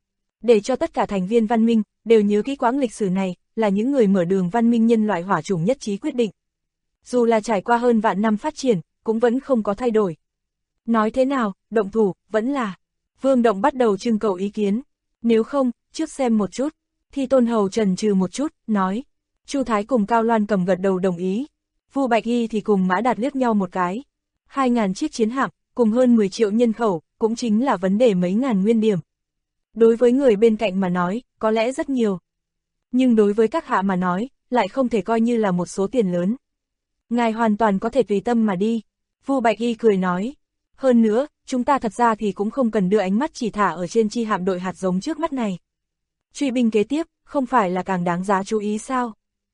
Để cho tất cả thành viên văn minh, đều nhớ kỹ quãng lịch sử này, là những người mở đường văn minh nhân loại hỏa chủng nhất trí quyết định. Dù là trải qua hơn vạn năm phát triển, cũng vẫn không có thay đổi. Nói thế nào, động thủ, vẫn là. Vương Động bắt đầu trưng cầu ý kiến. Nếu không, trước xem một chút. Thi Tôn Hầu chần chừ một chút, nói. Chu Thái cùng Cao Loan Cầm gật đầu đồng ý. Vu Bạch Y thì cùng Mã Đạt liếc nhau một cái. 2.000 chiếc chiến hạm, cùng hơn 10 triệu nhân khẩu, cũng chính là vấn đề mấy ngàn nguyên điểm. Đối với người bên cạnh mà nói, có lẽ rất nhiều. Nhưng đối với các hạ mà nói, lại không thể coi như là một số tiền lớn. Ngài hoàn toàn có thể tùy tâm mà đi. Vu Bạch Y cười nói. Hơn nữa, chúng ta thật ra thì cũng không cần đưa ánh mắt chỉ thả ở trên chi hạm đội hạt giống trước mắt này. Truy binh kế tiếp, không phải là càng đáng giá chú ý sao?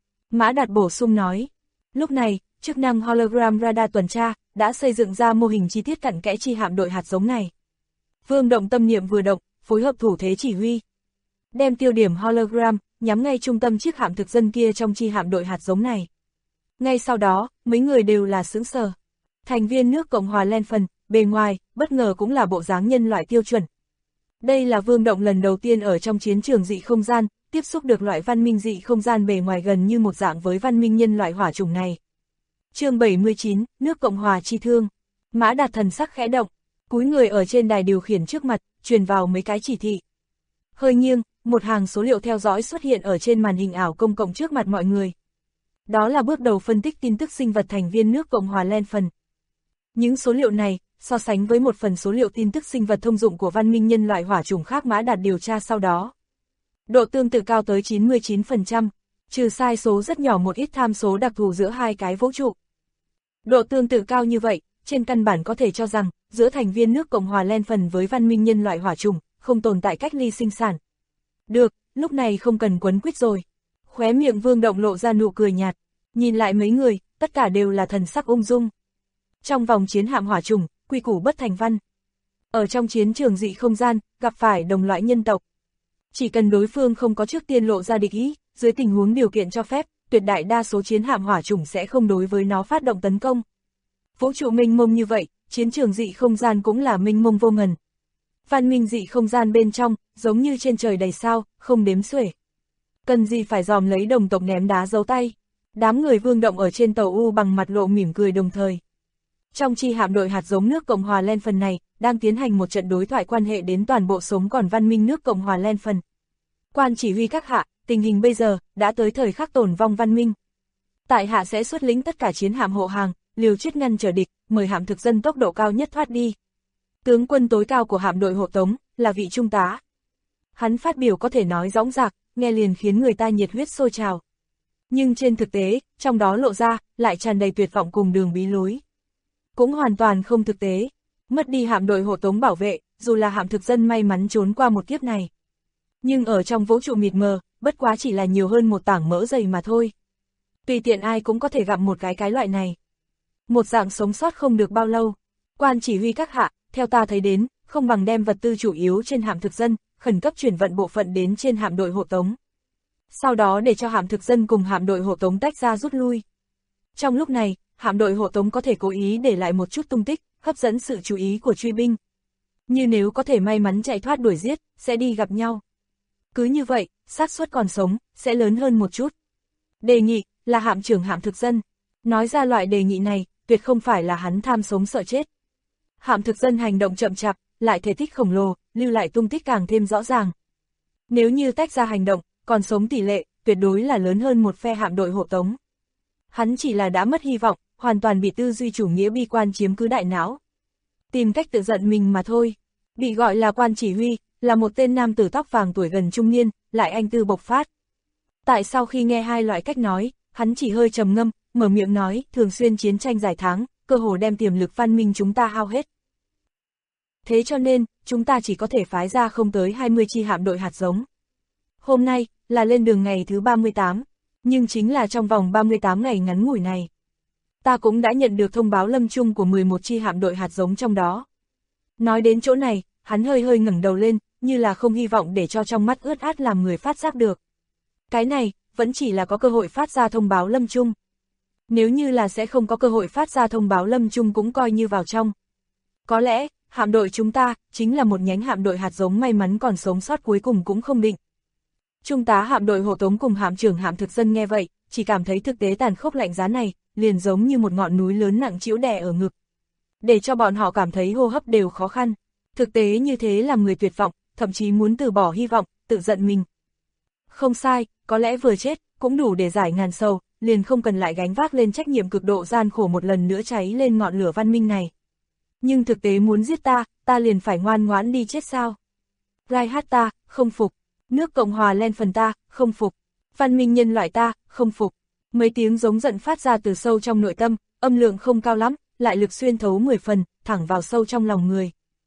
Mã Đạt bổ sung nói. Lúc này, chức năng hologram radar tuần tra, đã xây dựng ra mô hình chi tiết cặn kẽ chi hạm đội hạt giống này. Vương Động tâm niệm vừa động, phối hợp thủ thế chỉ huy. Đem tiêu điểm hologram, nhắm ngay trung tâm chiếc hạm thực dân kia trong chi hạm đội hạt giống này. Ngay sau đó, mấy người đều là sững sờ. Thành viên nước Cộng hòa Len Phần, bề ngoài, bất ngờ cũng là bộ dáng nhân loại tiêu chuẩn. Đây là Vương Động lần đầu tiên ở trong chiến trường dị không gian, tiếp xúc được loại văn minh dị không gian bề ngoài gần như một dạng với văn minh nhân loại hỏa chủng này. Chương 79, nước Cộng hòa chi thương. Mã Đạt thần sắc khẽ động, cúi người ở trên đài điều khiển trước mặt, truyền vào mấy cái chỉ thị. Hơi nghiêng, một hàng số liệu theo dõi xuất hiện ở trên màn hình ảo công cộng trước mặt mọi người. Đó là bước đầu phân tích tin tức sinh vật thành viên nước Cộng hòa Len Phần. Những số liệu này, so sánh với một phần số liệu tin tức sinh vật thông dụng của văn minh nhân loại hỏa chủng khác Mã Đạt điều tra sau đó. Độ tương tự cao tới 99%, trừ sai số rất nhỏ một ít tham số đặc thù giữa hai cái vũ trụ. Độ tương tự cao như vậy, trên căn bản có thể cho rằng, giữa thành viên nước Cộng hòa Len Phần với văn minh nhân loại hỏa chủng, không tồn tại cách ly sinh sản. Được, lúc này không cần quấn quýt rồi. Khóe miệng Vương Động lộ ra nụ cười nhạt, nhìn lại mấy người, tất cả đều là thần sắc ung dung. Trong vòng chiến hạm hỏa chủng, quy củ bất thành văn. Ở trong chiến trường dị không gian, gặp phải đồng loại nhân tộc. Chỉ cần đối phương không có trước tiên lộ ra địch ý, dưới tình huống điều kiện cho phép, tuyệt đại đa số chiến hạm hỏa chủng sẽ không đối với nó phát động tấn công. Vũ trụ mênh mông như vậy, chiến trường dị không gian cũng là mênh mông vô ngần. Văn minh dị không gian bên trong, giống như trên trời đầy sao, không đếm xuể. Cần gì phải dòm lấy đồng tộc ném đá giấu tay. Đám người Vương Động ở trên tàu U bằng mặt lộ mỉm cười đồng thời. Trong chi hạm đội hạt giống nước Cộng hòa Len Phần này, đang tiến hành một trận đối thoại quan hệ đến toàn bộ sống còn văn minh nước Cộng hòa Len Phần. Quan chỉ huy các hạ, tình hình bây giờ, đã tới thời khắc tổn vong văn minh. Tại hạ sẽ xuất lĩnh tất cả chiến hạm hộ hàng, liều chết ngăn trở địch, mời hạm thực dân tốc độ cao nhất thoát đi. Tướng quân tối cao của hạm đội hộ tống, là vị trung tá. Hắn phát biểu có thể nói dõng dạc, nghe liền khiến người ta nhiệt huyết sôi trào. Nhưng trên thực tế, trong đó lộ ra, lại tràn đầy tuyệt vọng cùng đường bí lối. Cũng hoàn toàn không thực tế. Mất đi hạm đội hộ tống bảo vệ, dù là hạm thực dân may mắn trốn qua một kiếp này. Nhưng ở trong vũ trụ mịt mờ, bất quá chỉ là nhiều hơn một tảng mỡ dày mà thôi. Tùy tiện ai cũng có thể gặp một cái loại này. Một dạng sống sót không được bao lâu. Quan chỉ huy các hạ, theo ta thấy đến, không bằng đem vật tư chủ yếu trên hạm thực dân, khẩn cấp chuyển vận bộ phận đến trên hạm đội hộ tống. Sau đó để cho hạm thực dân cùng hạm đội hộ tống tách ra rút lui. Trong lúc này, hạm đội hộ tống có thể cố ý để lại một chút tung tích, hấp dẫn sự chú ý của truy binh. Như nếu có thể may mắn chạy thoát đuổi giết, sẽ đi gặp nhau. Cứ như vậy, xác suất còn sống, sẽ lớn hơn một chút. Đề nghị, là hạm trưởng hạm thực dân. Nói ra loại đề nghị này, tuyệt không phải là hắn tham sống sợ chết. Hạm thực dân hành động chậm chạp, lại thể tích khổng lồ, lưu lại tung tích càng thêm rõ ràng. Nếu như tách ra hành động, còn sống tỷ lệ, tuyệt đối là lớn hơn một phe hạm đội hộ tống. Hắn chỉ là đã mất hy vọng, hoàn toàn bị tư duy chủ nghĩa bi quan chiếm cứ đại não. Tìm cách tự giận mình mà thôi. Bị gọi là quan chỉ huy, là một tên nam tử tóc vàng tuổi gần trung niên, lại anh tư bộc phát. Tại sau khi nghe hai loại cách nói, hắn chỉ hơi trầm ngâm, mở miệng nói, thường xuyên chiến tranh dài tháng, cơ hồ đem tiềm lực văn minh chúng ta hao hết. Thế cho nên, chúng ta chỉ có thể phái ra không tới 20 chi hạm đội hạt giống. Hôm nay, là lên đường ngày thứ 38, nhưng chính là trong vòng 38 ngày ngắn ngủi này. Ta cũng đã nhận được thông báo lâm chung của 11 chi hạm đội hạt giống trong đó. Nói đến chỗ này, hắn hơi hơi ngẩng đầu lên, như là không hy vọng để cho trong mắt ướt át làm người phát giác được. Cái này, vẫn chỉ là có cơ hội phát ra thông báo lâm chung. Nếu như là sẽ không có cơ hội phát ra thông báo lâm chung cũng coi như vào trong. Có lẽ, hạm đội chúng ta, chính là một nhánh hạm đội hạt giống may mắn còn sống sót cuối cùng cũng không định. Trung tá hạm đội hộ tống cùng hạm trưởng hạm thực dân nghe vậy, chỉ cảm thấy thực tế tàn khốc lạnh giá này, liền giống như một ngọn núi lớn nặng trĩu đè ở ngực. Để cho bọn họ cảm thấy hô hấp đều khó khăn. Thực tế như thế làm người tuyệt vọng, thậm chí muốn từ bỏ hy vọng, tự giận mình. Không sai, có lẽ vừa chết, cũng đủ để giải ngàn sầu, liền không cần lại gánh vác lên trách nhiệm cực độ gian khổ một lần nữa cháy lên ngọn lửa văn minh này. Nhưng thực tế muốn giết ta liền phải ngoan ngoãn đi chết sao? Reinhardt ta, không phục. Nước Cộng hòa Len phần ta, không phục. Văn minh nhân loại ta, không phục. Mấy tiếng giống giận phát ra từ sâu trong nội tâm, âm lượng không cao lắm, lại lực xuyên thấu 10 phần, thẳng vào sâu trong lòng người.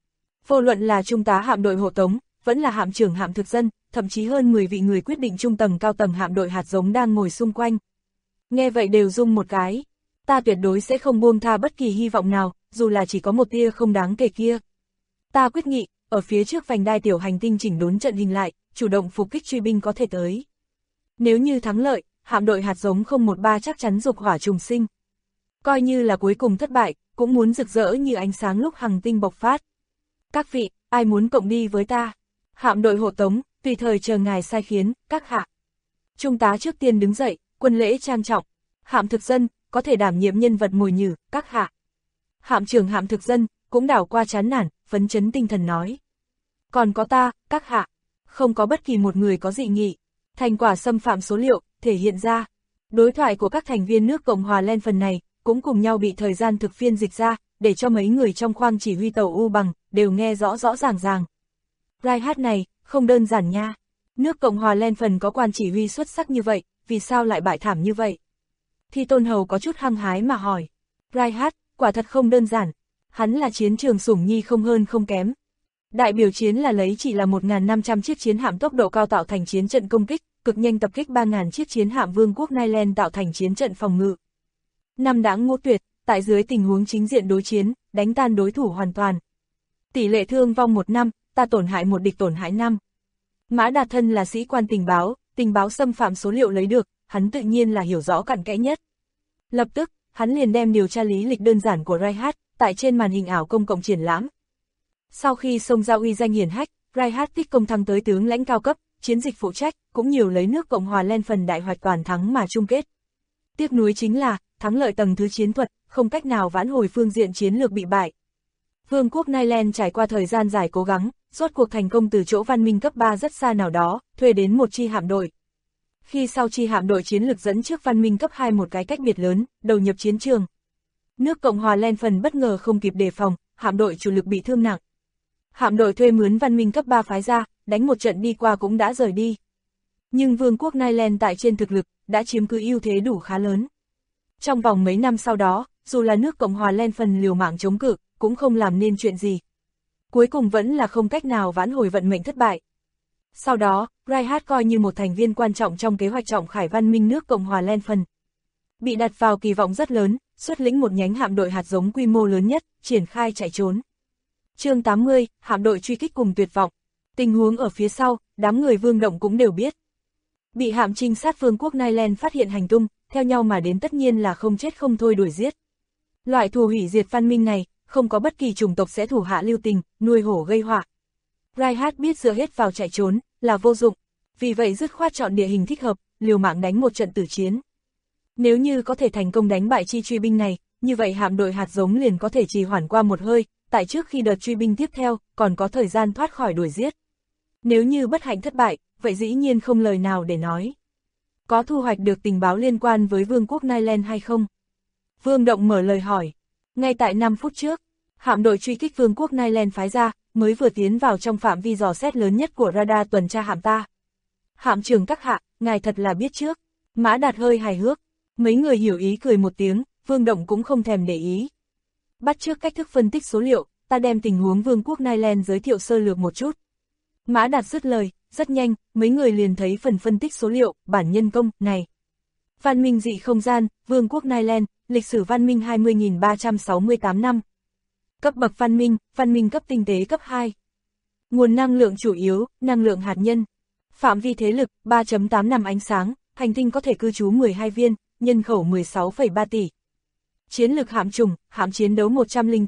Vô luận là trung tá hạm đội hộ tống, vẫn là hạm trưởng hạm thực dân, thậm chí hơn 10 vị người quyết định trung tầng cao tầng hạm đội hạt giống đang ngồi xung quanh. Nghe vậy đều rung một cái. Ta tuyệt đối sẽ không buông tha bất kỳ hy vọng nào, dù là chỉ có một tia không đáng kể kia. Ta quyết nghị, ở phía trước vành đai tiểu hành tinh chỉnh đốn trận hình lại, chủ động phục kích truy binh có thể tới. Nếu như thắng lợi, hạm đội hạt giống 013 chắc chắn dục hỏa trùng sinh. Coi như là cuối cùng thất bại, cũng muốn rực rỡ như ánh sáng lúc hành tinh bộc phát. Các vị, ai muốn cộng đi với ta? Hạm đội hộ tống, tùy thời chờ ngài sai khiến, các hạ. Trung tá trước tiên đứng dậy, quân lễ trang trọng. Hạm thực dân, có thể đảm nhiệm nhân vật mồi nhử, các hạ. Hạm trưởng hạm thực dân, cũng đảo qua chán nản, phấn chấn tinh thần nói. Còn có ta, các hạ. Không có bất kỳ một người có dị nghị. Thành quả xâm phạm số liệu, thể hiện ra. Đối thoại của các thành viên nước Cộng hòa Len phần này, cũng cùng nhau bị thời gian thực phiên dịch ra, để cho mấy người trong khoang chỉ huy tàu U bằng, đều nghe rõ rõ ràng. Reinhardt này, không đơn giản nha. Nước Cộng hòa Len phần có quan chỉ huy xuất sắc như vậy, vì sao lại bại thảm như vậy? Thi Tôn Hầu có chút hăng hái mà hỏi. Reinhardt, quả thật không đơn giản. Hắn là chiến trường sủng nhi không hơn không kém. Đại biểu chiến là lấy chỉ là 1.500 chiếc chiến hạm tốc độ cao tạo thành chiến trận công kích, cực nhanh tập kích 3.000 chiếc chiến hạm Vương quốc Nyland tạo thành chiến trận phòng ngự. Năm đãng ngũ tuyệt, tại dưới tình huống chính diện đối chiến, đánh tan đối thủ hoàn toàn. Tỷ lệ thương vong 1 năm, ta tổn hại 1 địch tổn hại 5. Mã Đạt thân là sĩ quan tình báo xâm phạm số liệu lấy được, hắn tự nhiên là hiểu rõ cặn kẽ nhất. Lập tức, hắn liền đem điều tra lý lịch đơn giản của Reinhardt, tại trên màn hình ảo công cộng triển lãm. Sau khi xông ra uy danh hiển hách, Reinhardt tích công thăng tới tướng lãnh cao cấp, chiến dịch phụ trách, cũng nhiều lấy nước Cộng hòa Len phần đại hoạch toàn thắng mà chung kết. Tiếc nuối chính là, thắng lợi tầng thứ chiến thuật, không cách nào vãn hồi phương diện chiến lược bị bại. Vương quốc Nyland trải qua thời gian dài cố gắng, rốt cuộc thành công từ chỗ văn minh cấp 3 rất xa nào đó, thuê đến một chi hạm đội. Khi sau chi hạm đội chiến lược dẫn trước văn minh cấp 2 một cái cách biệt lớn, đầu nhập chiến trường. Nước Cộng hòa Len phần bất ngờ không kịp đề phòng, hạm đội chủ lực bị thương nặng. Hạm đội thuê mướn văn minh cấp 3 phái ra, đánh một trận đi qua cũng đã rời đi. Nhưng Vương quốc Nyland tại trên thực lực, đã chiếm cứ ưu thế đủ khá lớn. Trong vòng mấy năm sau đó, dù là nước Cộng hòa Len phần liều mạng chống cự, cũng không làm nên chuyện gì. Cuối cùng vẫn là không cách nào vãn hồi vận mệnh thất bại. Sau đó, Reinhardt coi như một thành viên quan trọng trong kế hoạch trọng khải văn minh nước Cộng hòa Len phần. Bị đặt vào kỳ vọng rất lớn, xuất lĩnh một nhánh hạm đội hạt giống quy mô lớn nhất, triển khai chạy trốn. Chương 80, hạm đội truy kích cùng tuyệt vọng. Tình huống ở phía sau, đám người Vương Động cũng đều biết. Bị hạm trinh sát Vương quốc Nyland phát hiện hành tung, theo nhau mà đến tất nhiên là không chết không thôi đuổi giết. Loại thù hủy diệt văn minh này, không có bất kỳ chủng tộc sẽ thủ hạ lưu tình, nuôi hổ gây họa. Reinhardt biết dựa hết vào chạy trốn, là vô dụng. Vì vậy dứt khoát chọn địa hình thích hợp, liều mạng đánh một trận tử chiến. Nếu như có thể thành công đánh bại chi truy binh này, như vậy hạm đội hạt giống liền có thể trì hoãn qua một hơi, tại trước khi đợt truy binh tiếp theo, còn có thời gian thoát khỏi đuổi giết. Nếu như bất hạnh thất bại, vậy dĩ nhiên không lời nào để nói. Có thu hoạch được tình báo liên quan với Vương quốc Nyland hay không? Vương Động mở lời hỏi. Ngay tại 5 phút trước, hạm đội truy kích Vương quốc Nyland phái ra, mới vừa tiến vào trong phạm vi dò xét lớn nhất của radar tuần tra hạm ta. Hạm trưởng các hạ, ngài thật là biết trước. Mã Đạt hơi hài hước. Mấy người hiểu ý cười một tiếng, Vương Động cũng không thèm để ý. Bắt chước cách thức phân tích số liệu, ta đem tình huống Vương quốc Nyland giới thiệu sơ lược một chút. Mã Đạt dứt lời, rất nhanh, mấy người liền thấy phần phân tích số liệu, bản nhân công, này. Văn minh dị không gian, Vương quốc Nyland, lịch sử văn minh 20.368 năm. Cấp bậc văn minh cấp tinh tế cấp 2. Nguồn năng lượng chủ yếu, năng lượng hạt nhân. Phạm vi thế lực, 3.8 năm ánh sáng, hành tinh có thể cư trú 12 viên, nhân khẩu 16,3 tỷ. Chiến lược hạm chủng, hạm chiến đấu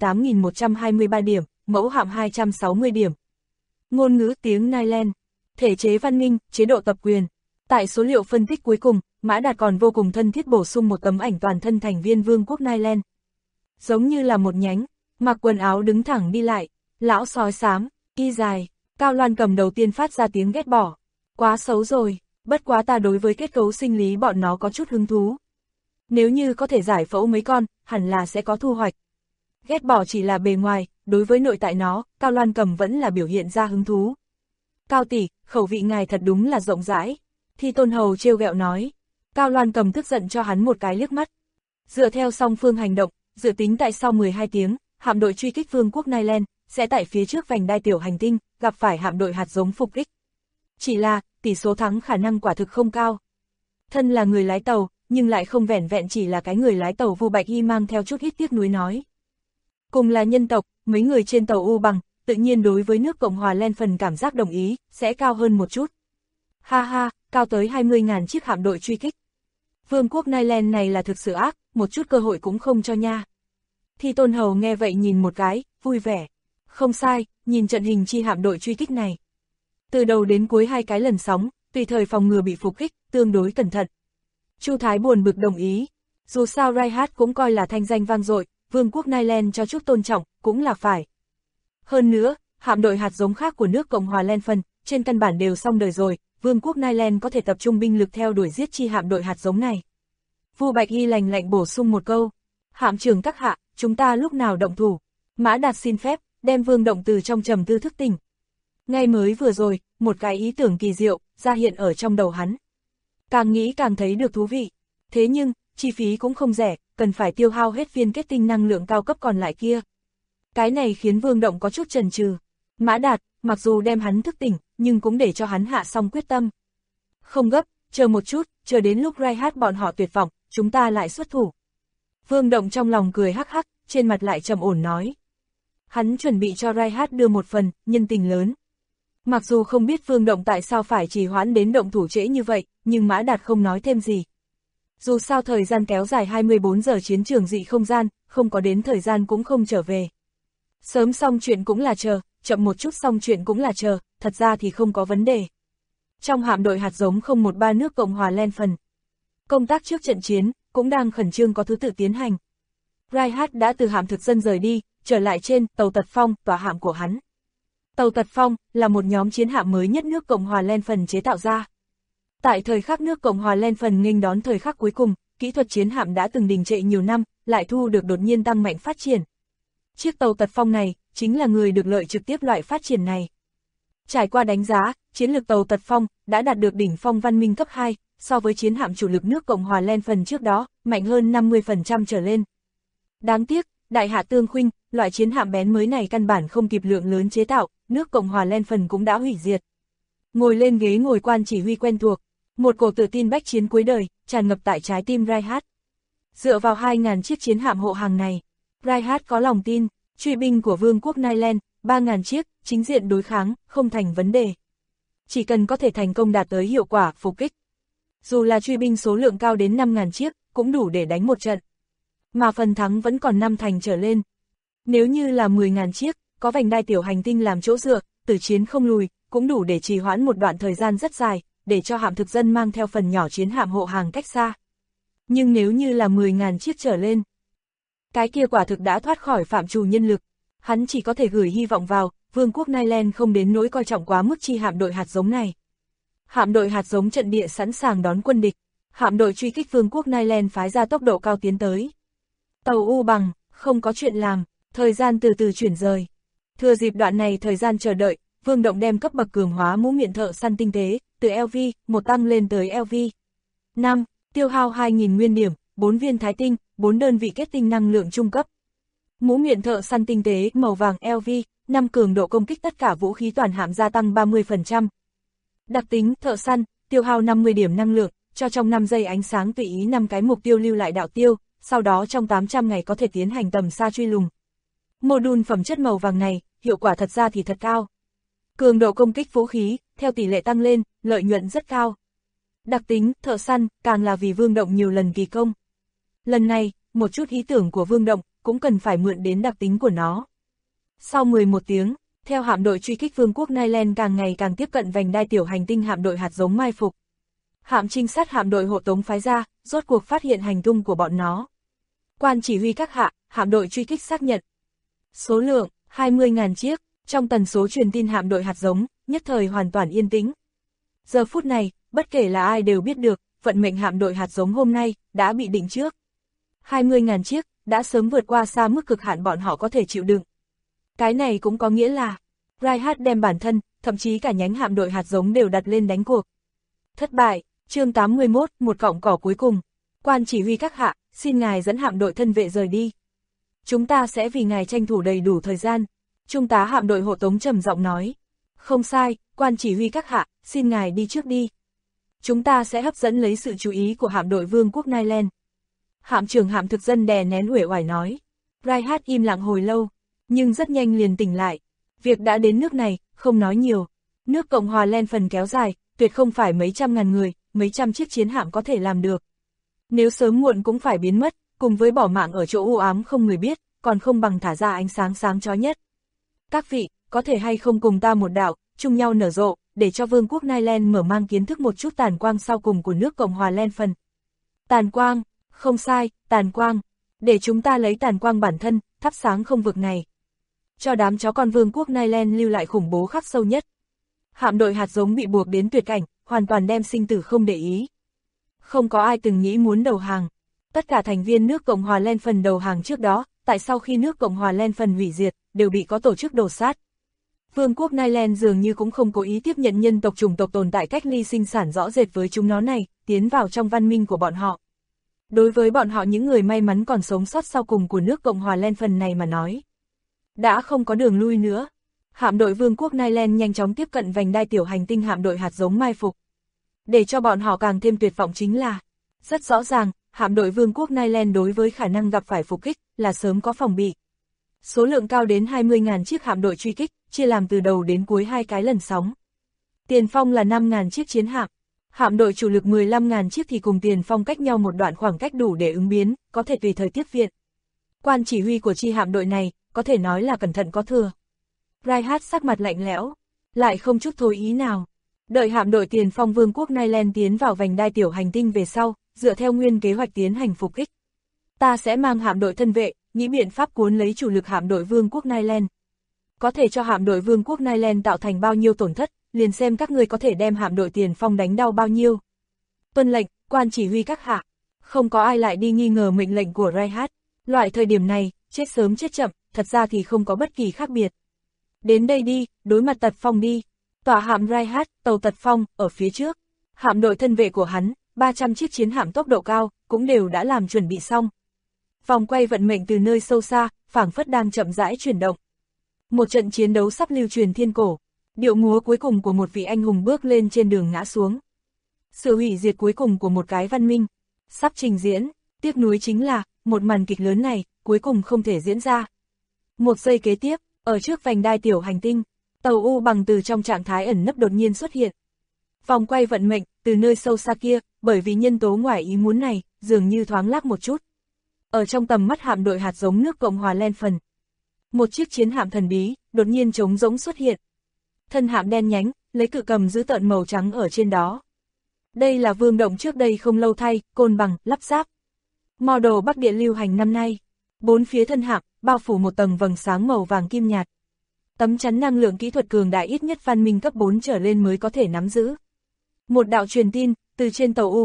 108.123 điểm, mẫu hạm 260 điểm. Ngôn ngữ tiếng Nyland. Thể chế văn minh, chế độ tập quyền. Tại số liệu phân tích cuối cùng, Mã Đạt còn vô cùng thân thiết bổ sung một tấm ảnh toàn thân thành viên Vương quốc Nyland. Giống như là một nhánh, mặc quần áo đứng thẳng đi lại, lão sói xám, y dài. Cao Loan Cầm đầu tiên phát ra tiếng ghét bỏ. Quá xấu rồi, bất quá ta đối với kết cấu sinh lý bọn nó có chút hứng thú. Nếu như có thể giải phẫu mấy con, hẳn là sẽ có thu hoạch. Ghét bỏ chỉ là bề ngoài, đối với nội tại nó, Cao Loan Cầm vẫn là biểu hiện ra hứng thú. Cao tỷ, khẩu vị ngài thật đúng là rộng rãi. Thi Tôn Hầu trêu ghẹo nói. Cao Loan Cầm tức giận cho hắn một cái liếc mắt. Dựa theo song phương hành động, dự tính tại sau 12 tiếng, hạm đội truy kích Vương quốc Nyland sẽ tại phía trước vành đai tiểu hành tinh, gặp phải hạm đội hạt giống phục kích. Chỉ là, tỷ số thắng khả năng quả thực không cao. Thân là người lái tàu, nhưng lại không vẻn vẹn chỉ là cái người lái tàu Vu Bạch Y mang theo chút ít tiếc nuối nói. Cùng là nhân tộc, mấy người trên tàu U bằng, tự nhiên đối với nước Cộng hòa Len phần cảm giác đồng ý, sẽ cao hơn một chút. Ha ha, cao tới 20.000 chiếc hạm đội truy kích. Vương quốc Nyland này là thực sự ác, một chút cơ hội cũng không cho nha. Thi Tôn Hầu nghe vậy nhìn một cái, vui vẻ. Không sai, nhìn trận hình chi hạm đội truy kích này. Từ đầu đến cuối 2 cái lần sóng, tùy thời phòng ngừa bị phục kích, tương đối cẩn thận. Chu Thái buồn bực đồng ý. Dù sao Reinhardt cũng coi là thanh danh vang dội, Vương quốc Nyland cho chút tôn trọng, cũng là phải. Hơn nữa, hạm đội hạt giống khác của nước Cộng hòa Len phần, trên căn bản đều xong đời rồi, Vương quốc Nyland có thể tập trung binh lực theo đuổi giết chi hạm đội hạt giống này. Vu Bạch Y lạnh lạnh bổ sung một câu. Hạm trưởng các hạ, chúng ta lúc nào động thủ? Mã Đạt xin phép, đem Vương Động từ trong trầm tư thức tỉnh. Ngay mới vừa rồi, một cái ý tưởng kỳ diệu, ra hiện ở trong đầu hắn. Càng nghĩ càng thấy được thú vị. Thế nhưng, chi phí cũng không rẻ, cần phải tiêu hao hết viên kết tinh năng lượng cao cấp còn lại kia. Cái này khiến Vương Động có chút chần chừ. Mã Đạt, mặc dù đem hắn thức tỉnh, nhưng cũng để cho hắn hạ xong quyết tâm. Không gấp, chờ một chút, chờ đến lúc Reinhardt bọn họ tuyệt vọng, chúng ta lại xuất thủ. Vương Động trong lòng cười hắc hắc, trên mặt lại trầm ổn nói. Hắn chuẩn bị cho Reinhardt đưa một phần, nhân tình lớn. Mặc dù không biết Vương Động tại sao phải trì hoãn đến động thủ trễ như vậy, nhưng Mã Đạt không nói thêm gì. Dù sao thời gian kéo dài 24 giờ chiến trường dị không gian, không có đến thời gian cũng không trở về. Sớm xong chuyện cũng là chờ, chậm một chút xong chuyện cũng là chờ, thật ra thì không có vấn đề. Trong hạm đội hạt giống 013 nước Cộng hòa Len phần, công tác trước trận chiến, cũng đang khẩn trương có thứ tự tiến hành. Reinhardt đã từ hạm thực dân rời đi, trở lại trên tàu Tật Phong, tòa hạm của hắn. Tàu Tật Phong là một nhóm chiến hạm mới nhất nước Cộng hòa Len phần chế tạo ra. Tại thời khắc nước Cộng hòa Len phần nghênh đón thời khắc cuối cùng, kỹ thuật chiến hạm đã từng đình trệ nhiều năm, lại thu được đột nhiên tăng mạnh phát triển. Chiếc tàu Tật Phong này, chính là người được lợi trực tiếp loại phát triển này. Trải qua đánh giá, chiến lược tàu Tật Phong đã đạt được đỉnh phong văn minh cấp 2, so với chiến hạm chủ lực nước Cộng hòa Len phần trước đó, mạnh hơn 50% trở lên. Đáng tiếc, Đại Hạ Tương Khuynh, loại chiến hạm bén mới này căn bản không kịp lượng lớn chế tạo, nước Cộng hòa Len phần cũng đã hủy diệt. Ngồi lên ghế ngồi quan chỉ huy quen thuộc, một cổ tự tin bách chiến cuối đời, tràn ngập tại trái tim Reinhardt. Dựa vào 2.000 chiếc chiến hạm hộ hàng này, Reinhardt có lòng tin, truy binh của Vương quốc Nyland, 3.000 chiếc, chính diện đối kháng, không thành vấn đề. Chỉ cần có thể thành công đạt tới hiệu quả phục kích. Dù là truy binh số lượng cao đến 5.000 chiếc, cũng đủ để đánh một trận. Mà phần thắng vẫn còn 5 thành trở lên. Nếu như là 10.000 chiếc, có vành đai tiểu hành tinh làm chỗ dựa, tử chiến không lùi, cũng đủ để trì hoãn một đoạn thời gian rất dài, để cho hạm thực dân mang theo phần nhỏ chiến hạm hộ hàng cách xa. Nhưng nếu như là 10.000 chiếc trở lên, cái kia quả thực đã thoát khỏi phạm trù nhân lực. Hắn chỉ có thể gửi hy vọng vào, Vương quốc Nyland không đến nỗi coi trọng quá mức chi hạm đội hạt giống này. Hạm đội hạt giống trận địa sẵn sàng đón quân địch, Hạm đội truy kích Vương quốc Nyland phái ra tốc độ cao tiến tới. Tàu U bằng, không có chuyện làm, thời gian từ từ chuyển rời. Thừa dịp đoạn này thời gian chờ đợi, Vương Động đem cấp bậc cường hóa mũ miệng thợ săn tinh tế, từ LV1 tăng lên tới LV5, tiêu hao 2.000 nguyên điểm, 4 viên thái tinh, 4 đơn vị kết tinh năng lượng trung cấp. Mũ miệng thợ săn tinh tế màu vàng LV5 cường độ công kích tất cả vũ khí toàn hạm gia tăng 30%. Đặc tính thợ săn, tiêu hao 50 điểm năng lượng, cho trong 5 giây ánh sáng tùy ý 5 cái mục tiêu lưu lại đạo tiêu, sau đó trong 800 ngày có thể tiến hành tầm xa truy lùng. Mô-đun phẩm chất màu vàng này, hiệu quả thật ra thì thật cao. Cường độ công kích vũ khí, theo tỷ lệ tăng lên, lợi nhuận rất cao. Đặc tính, thợ săn, càng là vì Vương Động nhiều lần kỳ công. Lần này, một chút ý tưởng của Vương Động, cũng cần phải mượn đến đặc tính của nó. Sau 11 tiếng, theo hạm đội truy kích Vương quốc Nyland càng ngày càng tiếp cận vành đai tiểu hành tinh hạm đội hạt giống mai phục. Hạm trinh sát hạm đội hộ tống phái ra, rốt cuộc phát hiện hành tung của bọn nó. Quan chỉ huy các hạ, hạm đội truy kích xác nhận. Số lượng, 20.000 chiếc, trong tần số truyền tin hạm đội hạt giống, nhất thời hoàn toàn yên tĩnh. Giờ phút này, bất kể là ai đều biết được, vận mệnh hạm đội hạt giống hôm nay, đã bị định trước. 20.000 chiếc, đã sớm vượt qua xa mức cực hạn bọn họ có thể chịu đựng. Cái này cũng có nghĩa là, Reinhardt đem bản thân, thậm chí cả nhánh hạm đội hạt giống đều đặt lên đánh cuộc. Thất bại, chương 81, một cọng cỏ cuối cùng. Quan chỉ huy các hạ, xin ngài dẫn hạm đội thân vệ rời đi. Chúng ta sẽ vì ngài tranh thủ đầy đủ thời gian. Trung tá hạm đội hộ tống trầm giọng nói. Không sai, quan chỉ huy các hạ, xin ngài đi trước đi. Chúng ta sẽ hấp dẫn lấy sự chú ý của hạm đội Vương quốc Nyland. Hạm trưởng hạm thực dân đè nén uể oải nói. Reinhardt im lặng hồi lâu, nhưng rất nhanh liền tỉnh lại. Việc đã đến nước này, không nói nhiều. Nước Cộng hòa Len phần kéo dài, tuyệt không phải mấy trăm ngàn người, mấy trăm chiếc chiến hạm có thể làm được. Nếu sớm muộn cũng phải biến mất, cùng với bỏ mạng ở chỗ u ám không người biết, còn không bằng thả ra ánh sáng sáng chói nhất. Các vị, có thể hay không cùng ta một đạo, chung nhau nở rộ, để cho Vương quốc Nyland mở mang kiến thức một chút tàn quang sau cùng của nước Cộng hòa Len phần. Tàn quang, không sai, tàn quang. Để chúng ta lấy tàn quang bản thân, thắp sáng không vực này. Cho đám chó con Vương quốc Nyland lưu lại khủng bố khắc sâu nhất. Hạm đội hạt giống bị buộc đến tuyệt cảnh, hoàn toàn đem sinh tử không để ý. Không có ai từng nghĩ muốn đầu hàng. Tất cả thành viên nước Cộng hòa Len phần đầu hàng trước đó, tại sau khi nước Cộng hòa Len phần hủy diệt, đều bị có tổ chức đổ sát. Vương quốc Nyland dường như cũng không cố ý tiếp nhận nhân tộc chủng tộc tồn tại cách ly sinh sản rõ rệt với chúng nó này, tiến vào trong văn minh của bọn họ. Đối với bọn họ những người may mắn còn sống sót sau cùng của nước Cộng hòa Len phần này mà nói, đã không có đường lui nữa. Hạm đội Vương quốc Nyland nhanh chóng tiếp cận vành đai tiểu hành tinh hạm đội hạt giống mai phục. Để cho bọn họ càng thêm tuyệt vọng chính là, rất rõ ràng, hạm đội Vương quốc Nyland đối với khả năng gặp phải phục kích là sớm có phòng bị. Số lượng cao đến 20.000 chiếc hạm đội truy kích, chia làm từ đầu đến cuối hai cái lần sóng. Tiền phong là 5.000 chiếc chiến hạm. Hạm đội chủ lực 15.000 chiếc thì cùng tiền phong cách nhau một đoạn khoảng cách đủ để ứng biến, có thể tùy thời tiếp viện. Quan chỉ huy của chi hạm đội này, có thể nói là cẩn thận có thừa. Reinhardt sắc mặt lạnh lẽo, lại không chút thối ý nào. Đợi hạm đội tiền phong Vương quốc Nyland tiến vào vành đai tiểu hành tinh về sau, dựa theo nguyên kế hoạch tiến hành phục kích. Ta sẽ mang hạm đội thân vệ, nghĩ biện pháp cuốn lấy chủ lực hạm đội Vương quốc Nyland. Có thể cho hạm đội Vương quốc Nyland tạo thành bao nhiêu tổn thất, liền xem các ngươi có thể đem hạm đội tiền phong đánh đau bao nhiêu. Tuân lệnh, quan chỉ huy các hạ. Không có ai lại đi nghi ngờ mệnh lệnh của Reinhardt. Loại thời điểm này, chết sớm chết chậm, thật ra thì không có bất kỳ khác biệt. Đến đây đi, đối mặt Tật Phong đi. Tỏa hạm Reinhardt, tàu Tật Phong, ở phía trước. Hạm đội thân vệ của hắn, 300 chiếc chiến hạm tốc độ cao, cũng đều đã làm chuẩn bị xong. Vòng quay vận mệnh từ nơi sâu xa, phảng phất đang chậm rãi chuyển động. Một trận chiến đấu sắp lưu truyền thiên cổ. Điệu múa cuối cùng của một vị anh hùng bước lên trên đường ngã xuống. Sự hủy diệt cuối cùng của một cái văn minh sắp trình diễn. Tiếc nuối chính là, một màn kịch lớn này, cuối cùng không thể diễn ra. Một giây kế tiếp, ở trước vành đai tiểu hành tinh, tàu U bằng từ trong trạng thái ẩn nấp đột nhiên xuất hiện. Vòng quay vận mệnh, từ nơi sâu xa kia, bởi vì nhân tố ngoài ý muốn này, dường như thoáng lác một chút. Ở trong tầm mắt hạm đội hạt giống nước Cộng hòa Len phần, một chiếc chiến hạm thần bí, đột nhiên trống rỗng xuất hiện. Thân hạm đen nhánh, lấy cự cầm dữ tợn màu trắng ở trên đó. Đây là Vương Động trước đây không lâu thay, côn bằng, lắp ráp. Model Bắc Địa lưu hành năm nay. Bốn phía thân hạm, bao phủ một tầng vầng sáng màu vàng kim nhạt. Tấm chắn năng lượng kỹ thuật cường đại ít nhất văn minh cấp 4 trở lên mới có thể nắm giữ. Một đạo truyền tin, từ trên tàu U bằng,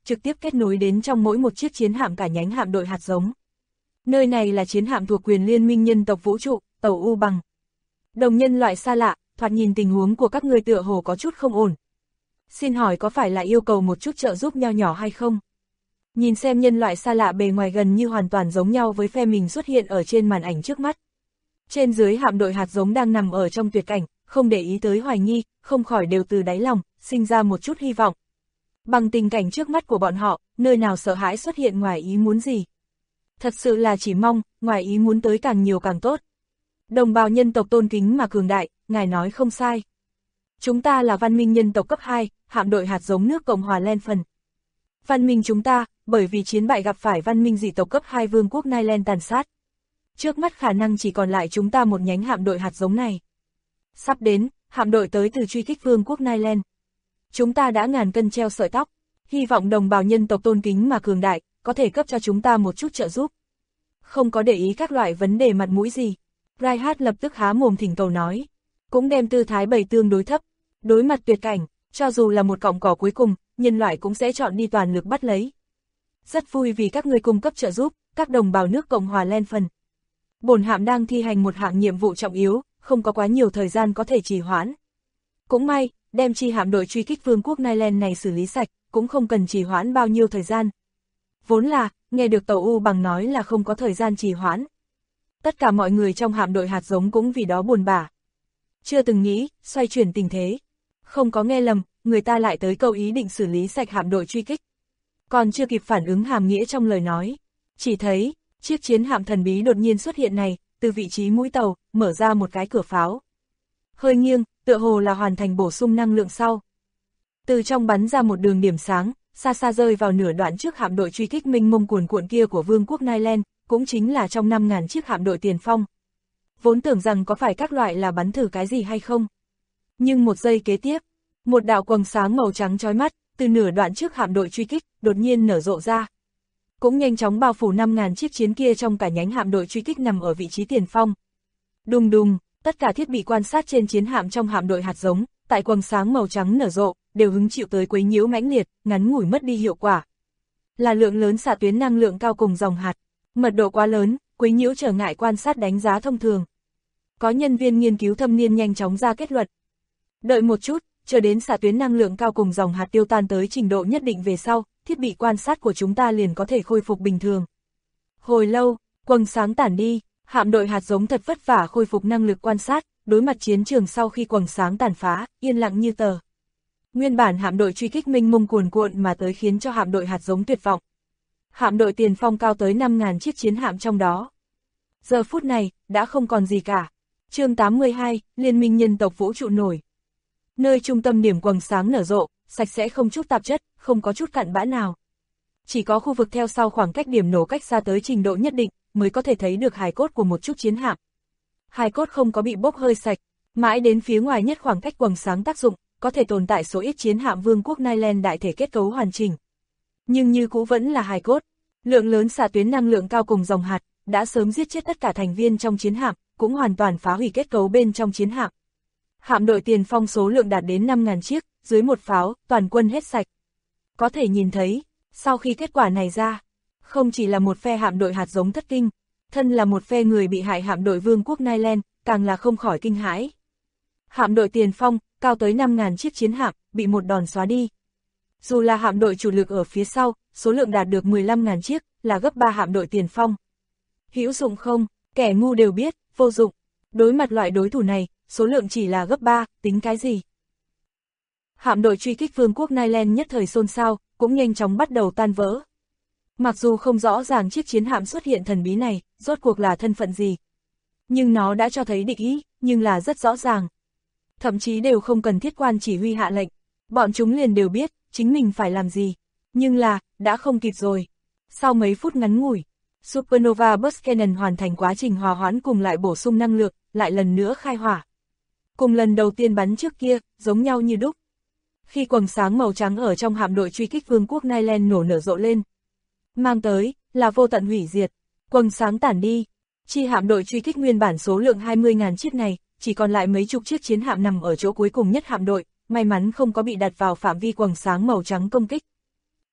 trực tiếp kết nối đến trong mỗi một chiếc chiến hạm cả nhánh hạm đội hạt giống. Nơi này là chiến hạm thuộc quyền Liên minh nhân tộc vũ trụ, tàu U Bằng. Đồng nhân loại xa lạ, thoạt nhìn tình huống của các ngươi tựa hồ có chút không ổn. Xin hỏi có phải là yêu cầu một chút trợ giúp nho nhỏ hay không? Nhìn xem nhân loại xa lạ bề ngoài gần như hoàn toàn giống nhau với phe mình xuất hiện ở trên màn ảnh trước mắt. Trên dưới hạm đội hạt giống đang nằm ở trong tuyệt cảnh, không để ý tới hoài nghi, không khỏi đều từ đáy lòng, sinh ra một chút hy vọng. Bằng tình cảnh trước mắt của bọn họ, nơi nào sợ hãi xuất hiện ngoài ý muốn gì. Thật sự là chỉ mong, ngoài ý muốn tới càng nhiều càng tốt. Đồng bào nhân tộc tôn kính mà cường đại, ngài nói không sai. Chúng ta là văn minh nhân tộc cấp 2, hạm đội hạt giống nước Cộng hòa Len phần. Văn minh chúng ta, bởi vì chiến bại gặp phải văn minh dị tộc cấp 2 vương quốc Nyland tàn sát. Trước mắt khả năng chỉ còn lại chúng ta một nhánh hạm đội hạt giống này. Sắp đến, hạm đội tới từ truy kích vương quốc Nyland. Chúng ta đã ngàn cân treo sợi tóc, hy vọng đồng bào nhân tộc tôn kính mà cường đại, có thể cấp cho chúng ta một chút trợ giúp. Không có để ý các loại vấn đề mặt mũi gì. Reinhardt lập tức há mồm thỉnh cầu nói. Cũng đem tư thái bày tương đối thấp. Đối mặt tuyệt cảnh, cho dù là một cọng cỏ cuối cùng, nhân loại cũng sẽ chọn đi toàn lực bắt lấy. Rất vui vì các ngươi cung cấp trợ giúp, các đồng bào nước Cộng hòa Len phần. Bổn hạm đang thi hành một hạng nhiệm vụ trọng yếu, không có quá nhiều thời gian có thể trì hoãn. Cũng may, đem chi hạm đội truy kích vương quốc Nyland này xử lý sạch, cũng không cần trì hoãn bao nhiêu thời gian. Vốn là, nghe được tàu U Bằng nói là không có thời gian trì hoãn. Tất cả mọi người trong hạm đội hạt giống cũng vì đó buồn bã. Chưa từng nghĩ, xoay chuyển tình thế. Không có nghe lầm, người ta lại tới câu ý định xử lý sạch hạm đội truy kích. Còn chưa kịp phản ứng hàm nghĩa trong lời nói. Chỉ thấy, chiếc chiến hạm thần bí đột nhiên xuất hiện này, từ vị trí mũi tàu, mở ra một cái cửa pháo. Hơi nghiêng, tựa hồ là hoàn thành bổ sung năng lượng sau. Từ trong bắn ra một đường điểm sáng, xa xa rơi vào nửa đoạn trước hạm đội truy kích mênh mông cuồn cuộn kia của vương quốc Nyland, cũng chính là trong 5.000 chiếc hạm đội tiền phong. Vốn tưởng rằng có phải các loại là bắn thử cái gì hay không. Nhưng một giây kế tiếp, một đạo quầng sáng màu trắng chói mắt, từ nửa đoạn trước hạm đội truy kích, đột nhiên nở rộ ra. Cũng nhanh chóng bao phủ 5.000 chiếc chiến kia trong cả nhánh hạm đội truy kích nằm ở vị trí tiền phong. Đùng đùng, tất cả thiết bị quan sát trên chiến hạm trong hạm đội hạt giống, tại quầng sáng màu trắng nở rộ, đều hứng chịu tới quấy nhiễu mãnh liệt, ngắn ngủi mất đi hiệu quả. Là lượng lớn xạ tuyến năng lượng cao cùng dòng hạt, mật độ quá lớn, quấy nhiễu trở ngại quan sát đánh giá thông thường. Có nhân viên nghiên cứu thâm niên nhanh chóng ra kết luận. Đợi một chút, chờ đến xạ tuyến năng lượng cao cùng dòng hạt tiêu tan tới trình độ nhất định về sau, thiết bị quan sát của chúng ta liền có thể khôi phục bình thường. Hồi lâu, quầng sáng tản đi, hạm đội hạt giống thật vất vả khôi phục năng lực quan sát, đối mặt chiến trường sau khi quầng sáng tàn phá, yên lặng như tờ. Nguyên bản hạm đội truy kích mênh mông cuồn cuộn mà tới khiến cho hạm đội hạt giống tuyệt vọng. Hạm đội tiền phong cao tới 5.000 chiếc chiến hạm trong đó. Giờ phút này, đã không còn gì cả. Chương 82, Liên minh nhân tộc vũ trụ nổi. Nơi trung tâm điểm quầng sáng nở rộ, sạch sẽ không chút tạp chất, không có chút cặn bã nào. Chỉ có khu vực theo sau khoảng cách điểm nổ cách xa tới trình độ nhất định, mới có thể thấy được hài cốt của một chút chiến hạm. Hài cốt không có bị bốc hơi sạch, mãi đến phía ngoài nhất khoảng cách quầng sáng tác dụng, có thể tồn tại số ít chiến hạm vương quốc Nyland đại thể kết cấu hoàn chỉnh. Nhưng như cũ vẫn là hài cốt, lượng lớn xạ tuyến năng lượng cao cùng dòng hạt, đã sớm giết chết tất cả thành viên trong chiến hạm, cũng hoàn toàn phá hủy kết cấu bên trong chiến hạm. Hạm đội tiền phong số lượng đạt đến 5.000 chiếc, dưới một pháo, toàn quân hết sạch. Có thể nhìn thấy, sau khi kết quả này ra, không chỉ là một phe hạm đội hạt giống thất kinh, thân là một phe người bị hại hạm đội vương quốc Nyland, càng là không khỏi kinh hãi. Hạm đội tiền phong, cao tới 5.000 chiếc chiến hạm, bị một đòn xóa đi. Dù là hạm đội chủ lực ở phía sau, số lượng đạt được 15.000 chiếc, là gấp 3 hạm đội tiền phong. Hữu dụng không, kẻ ngu đều biết, vô dụng. Đối mặt loại đối thủ này, số lượng chỉ là gấp 3, tính cái gì? Hạm đội truy kích vương quốc Nyland nhất thời xôn xao, cũng nhanh chóng bắt đầu tan vỡ. Mặc dù không rõ ràng chiếc chiến hạm xuất hiện thần bí này, rốt cuộc là thân phận gì. Nhưng nó đã cho thấy địch ý, nhưng là rất rõ ràng. Thậm chí đều không cần thiết quan chỉ huy hạ lệnh. Bọn chúng liền đều biết, chính mình phải làm gì. Nhưng là, đã không kịp rồi. Sau mấy phút ngắn ngủi, Supernova Burst Cannon hoàn thành quá trình hòa hoãn cùng lại bổ sung năng lượng, lại lần nữa khai hỏa. Cùng lần đầu tiên bắn trước kia, giống nhau như đúc. Khi quầng sáng màu trắng ở trong hạm đội truy kích vương quốc Nyland nở rộ lên, mang tới, là vô tận hủy diệt. Quầng sáng tản đi, chi hạm đội truy kích nguyên bản số lượng 20.000 chiếc này, chỉ còn lại mấy chục chiếc chiến hạm nằm ở chỗ cuối cùng nhất hạm đội, may mắn không có bị đặt vào phạm vi quầng sáng màu trắng công kích.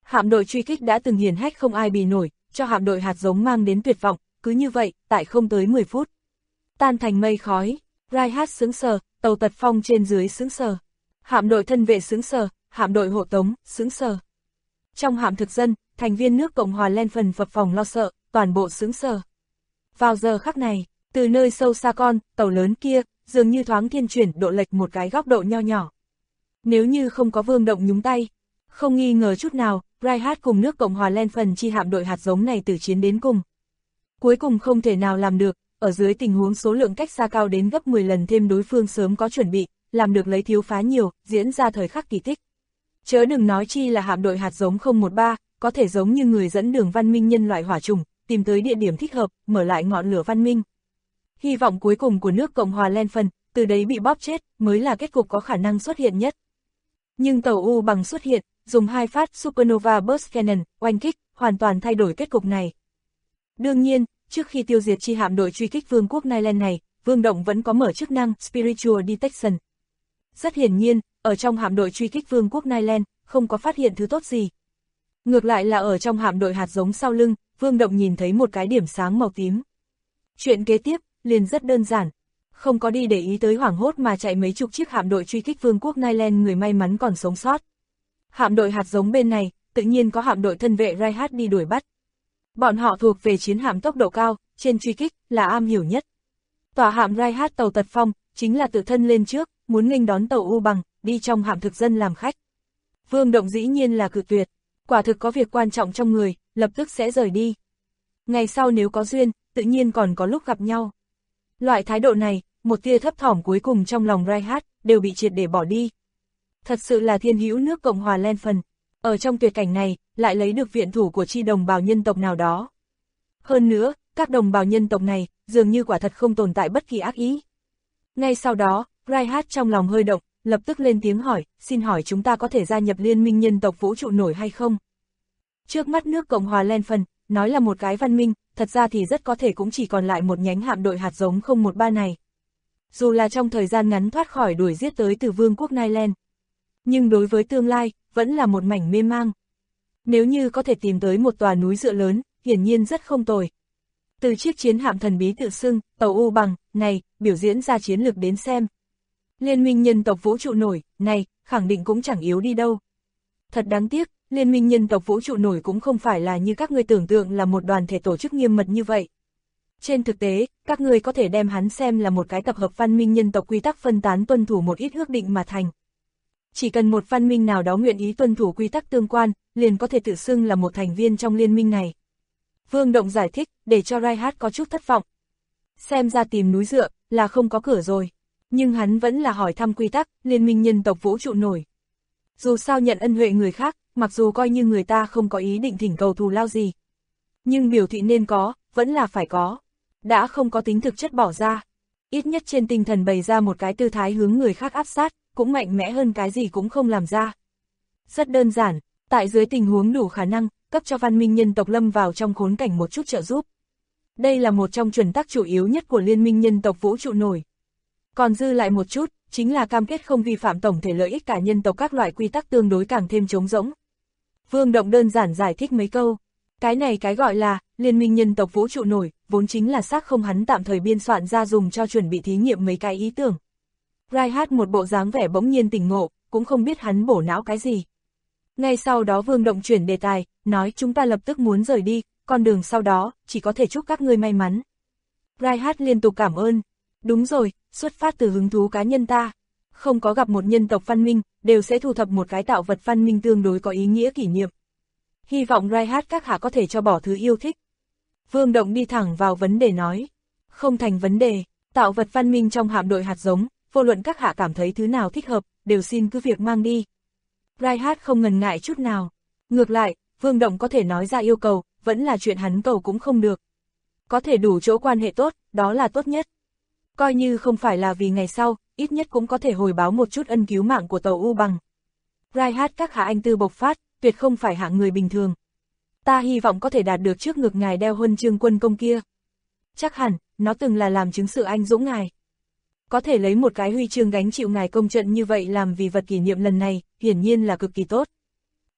Hạm đội truy kích đã từng hiển hách không ai bì nổi, cho hạm đội hạt giống mang đến tuyệt vọng, cứ như vậy, tại không tới 10 phút. Tan thành mây khói, Reinhardt sững sờ, tàu tật phong trên dưới sững sờ. Hạm đội thân vệ sững sờ, hạm đội hộ tống, sững sờ. Trong hạm thực dân, thành viên nước Cộng hòa Len phần phập phồng lo sợ, toàn bộ sững sờ. Vào giờ khắc này, từ nơi sâu xa con, tàu lớn kia, dường như thoáng thiên chuyển độ lệch một cái góc độ nho nhỏ. Nếu như không có Vương Động nhúng tay, không nghi ngờ chút nào, Reinhardt cùng nước Cộng hòa Len phần chi hạm đội hạt giống này tử chiến đến cùng. Cuối cùng không thể nào làm được, ở dưới tình huống số lượng cách xa cao đến gấp 10 lần thêm đối phương sớm có chuẩn bị, làm được lấy thiếu phá nhiều, diễn ra thời khắc kỳ tích. Chớ đừng nói chi là hạm đội hạt giống 013, có thể giống như người dẫn đường văn minh nhân loại hỏa trùng, tìm tới địa điểm thích hợp, mở lại ngọn lửa văn minh. Hy vọng cuối cùng của nước Cộng hòa Len phần, từ đấy bị bóp chết, mới là kết cục có khả năng xuất hiện nhất. Nhưng tàu U bằng xuất hiện, dùng 2 phát Supernova Burst Cannon, oanh kích, hoàn toàn thay đổi kết cục này. Đương nhiên, trước khi tiêu diệt chi hạm đội truy kích Vương quốc Nyland này, Vương Động vẫn có mở chức năng Spiritual Detection. Rất hiển nhiên, ở trong hạm đội truy kích Vương quốc Nyland, không có phát hiện thứ tốt gì. Ngược lại là ở trong hạm đội hạt giống sau lưng, Vương Động nhìn thấy một cái điểm sáng màu tím. Chuyện kế tiếp, liền rất đơn giản. Không có đi để ý tới hoảng hốt mà chạy mấy chục chiếc hạm đội truy kích Vương quốc Nyland người may mắn còn sống sót. Hạm đội hạt giống bên này, tự nhiên có hạm đội thân vệ Reinhardt đi đuổi bắt. Bọn họ thuộc về chiến hạm tốc độ cao, trên truy kích, là am hiểu nhất. Tòa hạm Reinhardt tàu tật phong, chính là tự thân lên trước, muốn nghênh đón tàu U bằng, đi trong hạm thực dân làm khách. Vương Động dĩ nhiên là cự tuyệt, quả thực có việc quan trọng trong người, lập tức sẽ rời đi. Ngày sau nếu có duyên, tự nhiên còn có lúc gặp nhau. Loại thái độ này, một tia thấp thỏm cuối cùng trong lòng Reinhardt, đều bị triệt để bỏ đi. Thật sự là thiên hữu nước Cộng hòa Len phần, ở trong tuyệt cảnh này, lại lấy được viện thủ của chi đồng bào nhân tộc nào đó. Hơn nữa, các đồng bào nhân tộc này, dường như quả thật không tồn tại bất kỳ ác ý. Ngay sau đó, Reinhardt trong lòng hơi động, lập tức lên tiếng hỏi, xin hỏi chúng ta có thể gia nhập liên minh nhân tộc vũ trụ nổi hay không? Trước mắt nước Cộng hòa Len phần, nói là một cái văn minh, thật ra thì rất có thể cũng chỉ còn lại một nhánh hạm đội hạt giống 013 này. Dù là trong thời gian ngắn thoát khỏi đuổi giết tới từ Vương quốc Nyland, nhưng đối với tương lai, vẫn là một mảnh mê mang. Nếu như có thể tìm tới một tòa núi dựa lớn, hiển nhiên rất không tồi. Từ chiếc chiến hạm thần bí tự xưng, tàu U bằng, này, biểu diễn ra chiến lược đến xem. Liên minh nhân tộc vũ trụ nổi, này, khẳng định cũng chẳng yếu đi đâu. Thật đáng tiếc, Liên minh nhân tộc vũ trụ nổi cũng không phải là như các ngươi tưởng tượng là một đoàn thể tổ chức nghiêm mật như vậy. Trên thực tế, các ngươi có thể đem hắn xem là một cái tập hợp văn minh nhân tộc quy tắc phân tán tuân thủ một ít ước định mà thành. Chỉ cần một văn minh nào đó nguyện ý tuân thủ quy tắc tương quan, liền có thể tự xưng là một thành viên trong liên minh này. Vương Động giải thích, để cho Reinhardt có chút thất vọng. Xem ra tìm núi dựa, là không có cửa rồi. Nhưng hắn vẫn là hỏi thăm quy tắc, liên minh nhân tộc vũ trụ nổi. Dù sao nhận ân huệ người khác, mặc dù coi như người ta không có ý định thỉnh cầu thù lao gì. Nhưng biểu thị nên có, vẫn là phải có. Đã không có tính thực chất bỏ ra. Ít nhất trên tinh thần bày ra một cái tư thái hướng người khác áp sát, cũng mạnh mẽ hơn cái gì cũng không làm ra. Rất đơn giản, tại dưới tình huống đủ khả năng, cấp cho văn minh nhân tộc lâm vào trong khốn cảnh một chút trợ giúp. Đây là một trong chuẩn tắc chủ yếu nhất của liên minh nhân tộc vũ trụ nổi. Còn dư lại một chút, chính là cam kết không vi phạm tổng thể lợi ích cả nhân tộc các loại quy tắc tương đối càng thêm trống rỗng. Vương Động đơn giản giải thích mấy câu. Cái này cái gọi là, liên minh nhân tộc vũ trụ nổi, vốn chính là xác không hắn tạm thời biên soạn ra dùng cho chuẩn bị thí nghiệm mấy cái ý tưởng. Reinhardt một bộ dáng vẻ bỗng nhiên tỉnh ngộ, cũng không biết hắn bổ não cái gì. Ngay sau đó Vương Động chuyển đề tài, nói chúng ta lập tức muốn rời đi, con đường sau đó, chỉ có thể chúc các ngươi may mắn. Reinhardt liên tục cảm ơn. Đúng rồi, xuất phát từ hứng thú cá nhân ta. Không có gặp một nhân tộc văn minh, đều sẽ thu thập một cái tạo vật văn minh tương đối có ý nghĩa kỷ niệm. Hy vọng Reinhardt các hạ có thể cho bỏ thứ yêu thích. Vương Động đi thẳng vào vấn đề nói. Không thành vấn đề, tạo vật văn minh trong hạm đội hạt giống, vô luận các hạ cảm thấy thứ nào thích hợp, đều xin cứ việc mang đi. Reinhardt không ngần ngại chút nào. Ngược lại, Vương Động có thể nói ra yêu cầu, vẫn là chuyện hắn cầu cũng không được. Có thể đủ chỗ quan hệ tốt, đó là tốt nhất. Coi như không phải là vì ngày sau, ít nhất cũng có thể hồi báo một chút ân cứu mạng của tàu U bằng. Reinhardt các hạ anh tư bộc phát, tuyệt không phải hạng người bình thường. Ta hy vọng có thể đạt được trước ngực ngài đeo huân chương quân công kia. Chắc hẳn, nó từng là làm chứng sự anh dũng ngài. Có thể lấy một cái huy chương gánh chịu ngài công trận như vậy làm vì vật kỷ niệm lần này, hiển nhiên là cực kỳ tốt.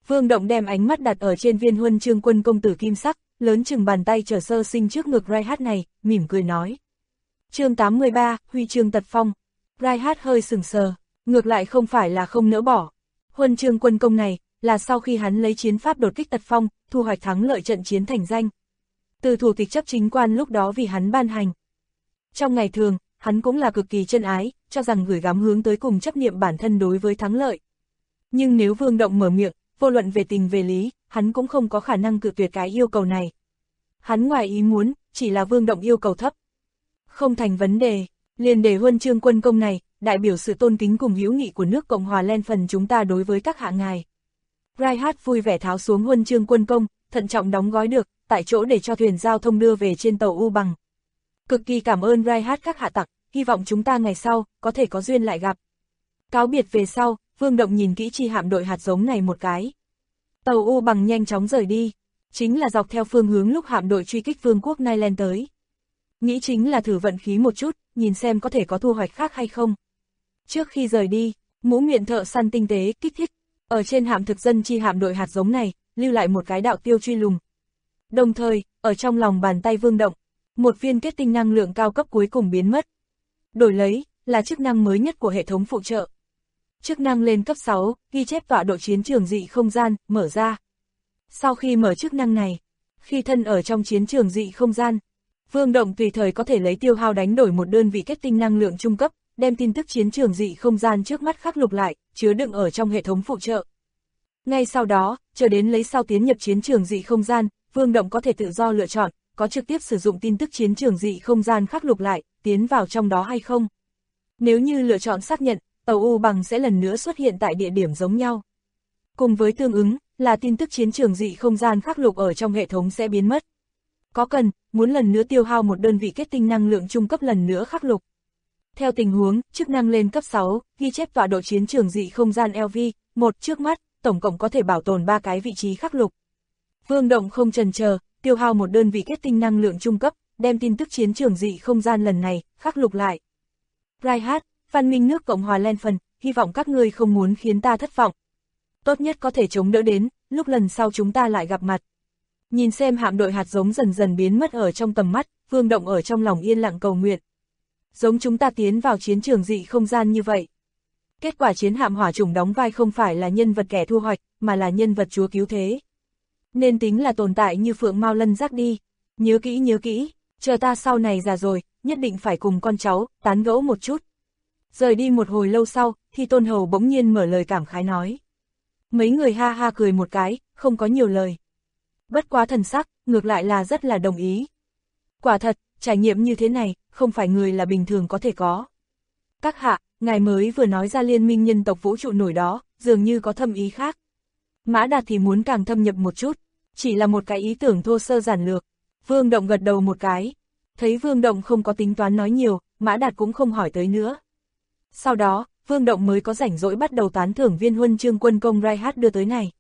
Vương Động đem ánh mắt đặt ở trên viên huân chương quân công tử kim sắc, lớn chừng bàn tay trở sơ sinh trước ngực Reinhardt này, mỉm cười nói. Chương 83, huy chương tật phong. Reinhardt hơi sừng sờ, ngược lại không phải là không nỡ bỏ. Huân chương quân công này, là sau khi hắn lấy chiến pháp đột kích tật phong, thu hoạch thắng lợi trận chiến thành danh. Từ thủ tịch chấp chính quan lúc đó vì hắn ban hành. Trong ngày thường, hắn cũng là cực kỳ chân ái, cho rằng gửi gắm hướng tới cùng chấp niệm bản thân đối với thắng lợi. Nhưng nếu Vương Động mở miệng, vô luận về tình về lý, hắn cũng không có khả năng cự tuyệt cái yêu cầu này. Hắn ngoài ý muốn, chỉ là Vương Động yêu cầu thấp. Không thành vấn đề, liền để huân chương quân công này, đại biểu sự tôn kính cùng hữu nghị của nước Cộng hòa Len phần chúng ta đối với các hạ ngài. Reinhardt vui vẻ tháo xuống huân chương quân công, thận trọng đóng gói được, tại chỗ để cho thuyền giao thông đưa về trên tàu U Bằng. Cực kỳ cảm ơn Reinhardt các hạ tặc, hy vọng chúng ta ngày sau, có thể có duyên lại gặp. Cáo biệt về sau, Vương Động nhìn kỹ chi hạm đội hạt giống này một cái. Tàu U Bằng nhanh chóng rời đi, chính là dọc theo phương hướng lúc hạm đội truy kích vương quốc Nyland tới. Nghĩ chính là thử vận khí một chút, nhìn xem có thể có thu hoạch khác hay không. Trước khi rời đi, mũ miệng thợ săn tinh tế, kích thích, ở trên hạm thực dân chi hạm đội hạt giống này, lưu lại một cái đạo tiêu truy lùng. Đồng thời, ở trong lòng bàn tay Vương Động, một viên kết tinh năng lượng cao cấp cuối cùng biến mất. Đổi lấy, là chức năng mới nhất của hệ thống phụ trợ. Chức năng lên cấp 6, ghi chép tọa độ chiến trường dị không gian, mở ra. Sau khi mở chức năng này, khi thân ở trong chiến trường dị không gian, Vương Động tùy thời có thể lấy tiêu hao đánh đổi một đơn vị kết tinh năng lượng trung cấp, đem tin tức chiến trường dị không gian trước mắt khắc lục lại, chứa đựng ở trong hệ thống phụ trợ. Ngay sau đó, chờ đến lấy sau tiến nhập chiến trường dị không gian, Vương Động có thể tự do lựa chọn, có trực tiếp sử dụng tin tức chiến trường dị không gian khắc lục lại, tiến vào trong đó hay không. Nếu như lựa chọn xác nhận, tàu U Bằng sẽ lần nữa xuất hiện tại địa điểm giống nhau. Cùng với tương ứng, là tin tức chiến trường dị không gian khắc lục ở trong hệ thống sẽ biến mất. Có cần, muốn lần nữa tiêu hao một đơn vị kết tinh năng lượng trung cấp lần nữa khắc lục. Theo tình huống, chức năng lên cấp 6, ghi chép tọa độ chiến trường dị không gian LV1 trước mắt, tổng cộng có thể bảo tồn 3 cái vị trí khắc lục. Vương Động không chần chờ, tiêu hao một đơn vị kết tinh năng lượng trung cấp, đem tin tức chiến trường dị không gian lần này khắc lục lại. Reinhardt, văn minh nước Cộng hòa Len phần, hy vọng các ngươi không muốn khiến ta thất vọng. Tốt nhất có thể chống đỡ đến, lúc lần sau chúng ta lại gặp mặt. Nhìn xem hạm đội hạt giống dần dần biến mất ở trong tầm mắt, Vương Động ở trong lòng yên lặng cầu nguyện. Giống chúng ta tiến vào chiến trường dị không gian như vậy. Kết quả chiến hạm hỏa chủng đóng vai không phải là nhân vật kẻ thu hoạch, mà là nhân vật chúa cứu thế. Nên tính là tồn tại như phượng mao lân giác đi. Nhớ kỹ, chờ ta sau này già rồi, nhất định phải cùng con cháu, tán gẫu một chút. Rời đi một hồi lâu sau, thì Tôn Hầu bỗng nhiên mở lời cảm khái nói. Mấy người ha ha cười một cái, không có nhiều lời. Bất quá thần sắc, ngược lại là rất là đồng ý. Quả thật, trải nghiệm như thế này, không phải người là bình thường có thể có. Các hạ, ngài mới vừa nói ra liên minh nhân tộc vũ trụ nổi đó, dường như có thâm ý khác. Mã Đạt thì muốn càng thâm nhập một chút, chỉ là một cái ý tưởng thô sơ giản lược. Vương Động gật đầu một cái. Thấy Vương Động không có tính toán nói nhiều, Mã Đạt cũng không hỏi tới nữa. Sau đó, Vương Động mới có rảnh rỗi bắt đầu tán thưởng viên huân chương quân công Reinhardt đưa tới này.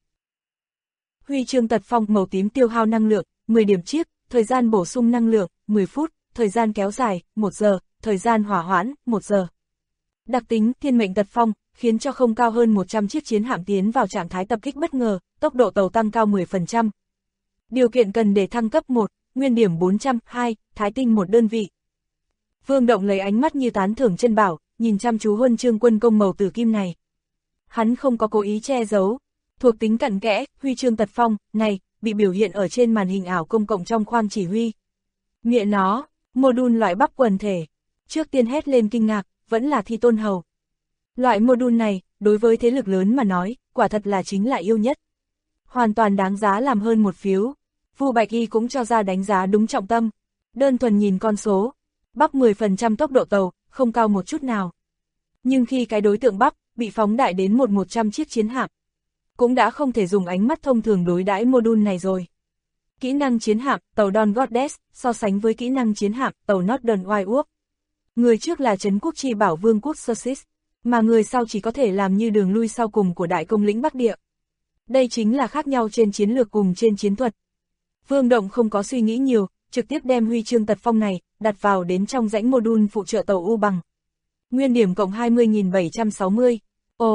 Huy chương tật phong màu tím tiêu hao năng lượng, 10 điểm chiếc, thời gian bổ sung năng lượng, 10 phút, thời gian kéo dài, 1 giờ, thời gian hỏa hoãn, 1 giờ. Đặc tính thiên mệnh tật phong, khiến cho không cao hơn 100 chiếc chiến hạm tiến vào trạng thái tập kích bất ngờ, tốc độ tàu tăng cao 10%. Điều kiện cần để thăng cấp 1, nguyên điểm 400, 2, thái tinh 1 đơn vị. Vương Động lấy ánh mắt như tán thưởng chân bảo, nhìn chăm chú huân chương quân công màu tử kim này. Hắn không có cố ý che giấu. Thuộc tính cặn kẽ, huy chương tật phong, này, bị biểu hiện ở trên màn hình ảo công cộng trong khoang chỉ huy. Nghĩa nó, module loại bắp quần thể. Trước tiên hét lên kinh ngạc, vẫn là Thi Tôn Hầu. Loại module này, đối với thế lực lớn mà nói, quả thật là chính là yêu nhất. Hoàn toàn đáng giá làm hơn một phiếu. Vu Bạch Y cũng cho ra đánh giá đúng trọng tâm. Đơn thuần nhìn con số, bắp 10% tốc độ tàu, không cao một chút nào. Nhưng khi cái đối tượng bắp, bị phóng đại đến 100 chiếc chiến hạm, cũng đã không thể dùng ánh mắt thông thường đối đãi module này rồi. Kỹ năng chiến hạm, tàu Dawn Goddess, so sánh với kỹ năng chiến hạm, tàu Northern White Wolf. Người trước là Trấn Quốc Chi Bảo Vương quốc Sussex, mà người sau chỉ có thể làm như đường lui sau cùng của đại công lĩnh Bắc Địa. Đây chính là khác nhau trên chiến lược cùng trên chiến thuật. Vương Động không có suy nghĩ nhiều, trực tiếp đem huy chương tật phong này, đặt vào đến trong rãnh module phụ trợ tàu U Bằng. Nguyên điểm cộng 20.760. Ồ,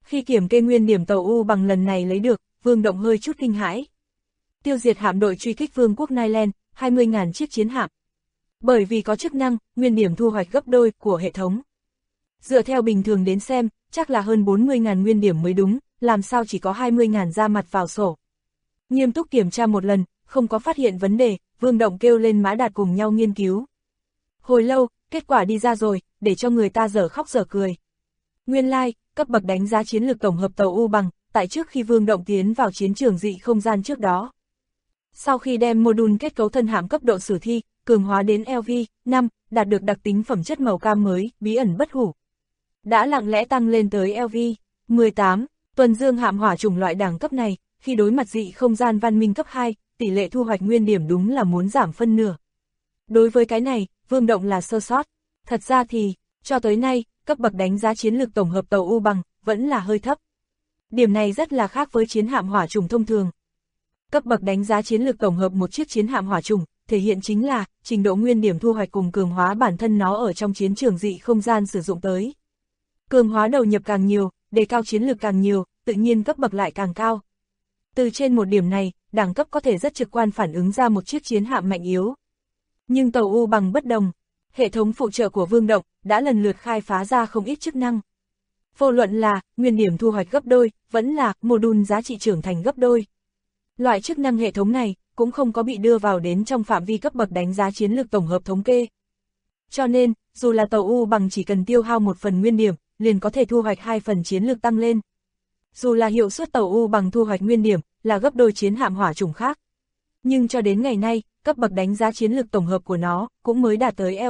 Khi kiểm kê nguyên điểm tàu U bằng lần này lấy được, Vương Động hơi chút kinh hãi. Tiêu diệt hạm đội truy kích Vương quốc Nyland, 20.000 chiếc chiến hạm. Bởi vì có chức năng, nguyên điểm thu hoạch gấp đôi của hệ thống. Dựa theo bình thường đến xem, chắc là hơn 40.000 nguyên điểm mới đúng, làm sao chỉ có 20.000 ra mặt vào sổ. Nghiêm túc kiểm tra một lần, không có phát hiện vấn đề, Vương Động kêu lên Mã Đạt cùng nhau nghiên cứu. Hồi lâu, kết quả đi ra rồi, để cho người ta dở khóc dở cười. Nguyên lai, cấp bậc đánh giá chiến lược tổng hợp tàu U bằng, tại trước khi Vương Động tiến vào chiến trường dị không gian trước đó. Sau khi đem module kết cấu thân hạm cấp độ sử thi, cường hóa đến LV5, đạt được đặc tính phẩm chất màu cam mới, bí ẩn bất hủ. Đã lặng lẽ tăng lên tới LV18, tuần dương hạm hỏa chủng loại đẳng cấp này, khi đối mặt dị không gian văn minh cấp 2, tỷ lệ thu hoạch nguyên điểm đúng là muốn giảm phân nửa. Đối với cái này, Vương Động là sơ sót. Thật ra thì, cho tới nay, cấp bậc đánh giá chiến lược tổng hợp tàu U bằng, vẫn là hơi thấp. Điểm này rất là khác với chiến hạm hỏa chủng thông thường. Cấp bậc đánh giá chiến lược tổng hợp một chiếc chiến hạm hỏa chủng, thể hiện chính là, trình độ nguyên điểm thu hoạch cùng cường hóa bản thân nó ở trong chiến trường dị không gian sử dụng tới. Cường hóa đầu nhập càng nhiều, đề cao chiến lược càng nhiều, tự nhiên cấp bậc lại càng cao. Từ trên một điểm này, đẳng cấp có thể rất trực quan phản ứng ra một chiếc chiến hạm mạnh yếu. Nhưng tàu U bằng bất đồng, hệ thống phụ trợ của Vương Động đã lần lượt khai phá ra không ít chức năng. Vô luận là nguyên điểm thu hoạch gấp đôi, vẫn là module giá trị trưởng thành gấp đôi. Loại chức năng hệ thống này cũng không có bị đưa vào đến trong phạm vi cấp bậc đánh giá chiến lược tổng hợp thống kê. Cho nên, dù là tàu U bằng chỉ cần tiêu hao một phần nguyên điểm, liền có thể thu hoạch 2 phần chiến lược tăng lên. Dù là hiệu suất tàu U bằng thu hoạch nguyên điểm là gấp đôi chiến hạm hỏa chủng khác. Nhưng cho đến ngày nay, cấp bậc đánh giá chiến lược tổng hợp của nó cũng mới đạt tới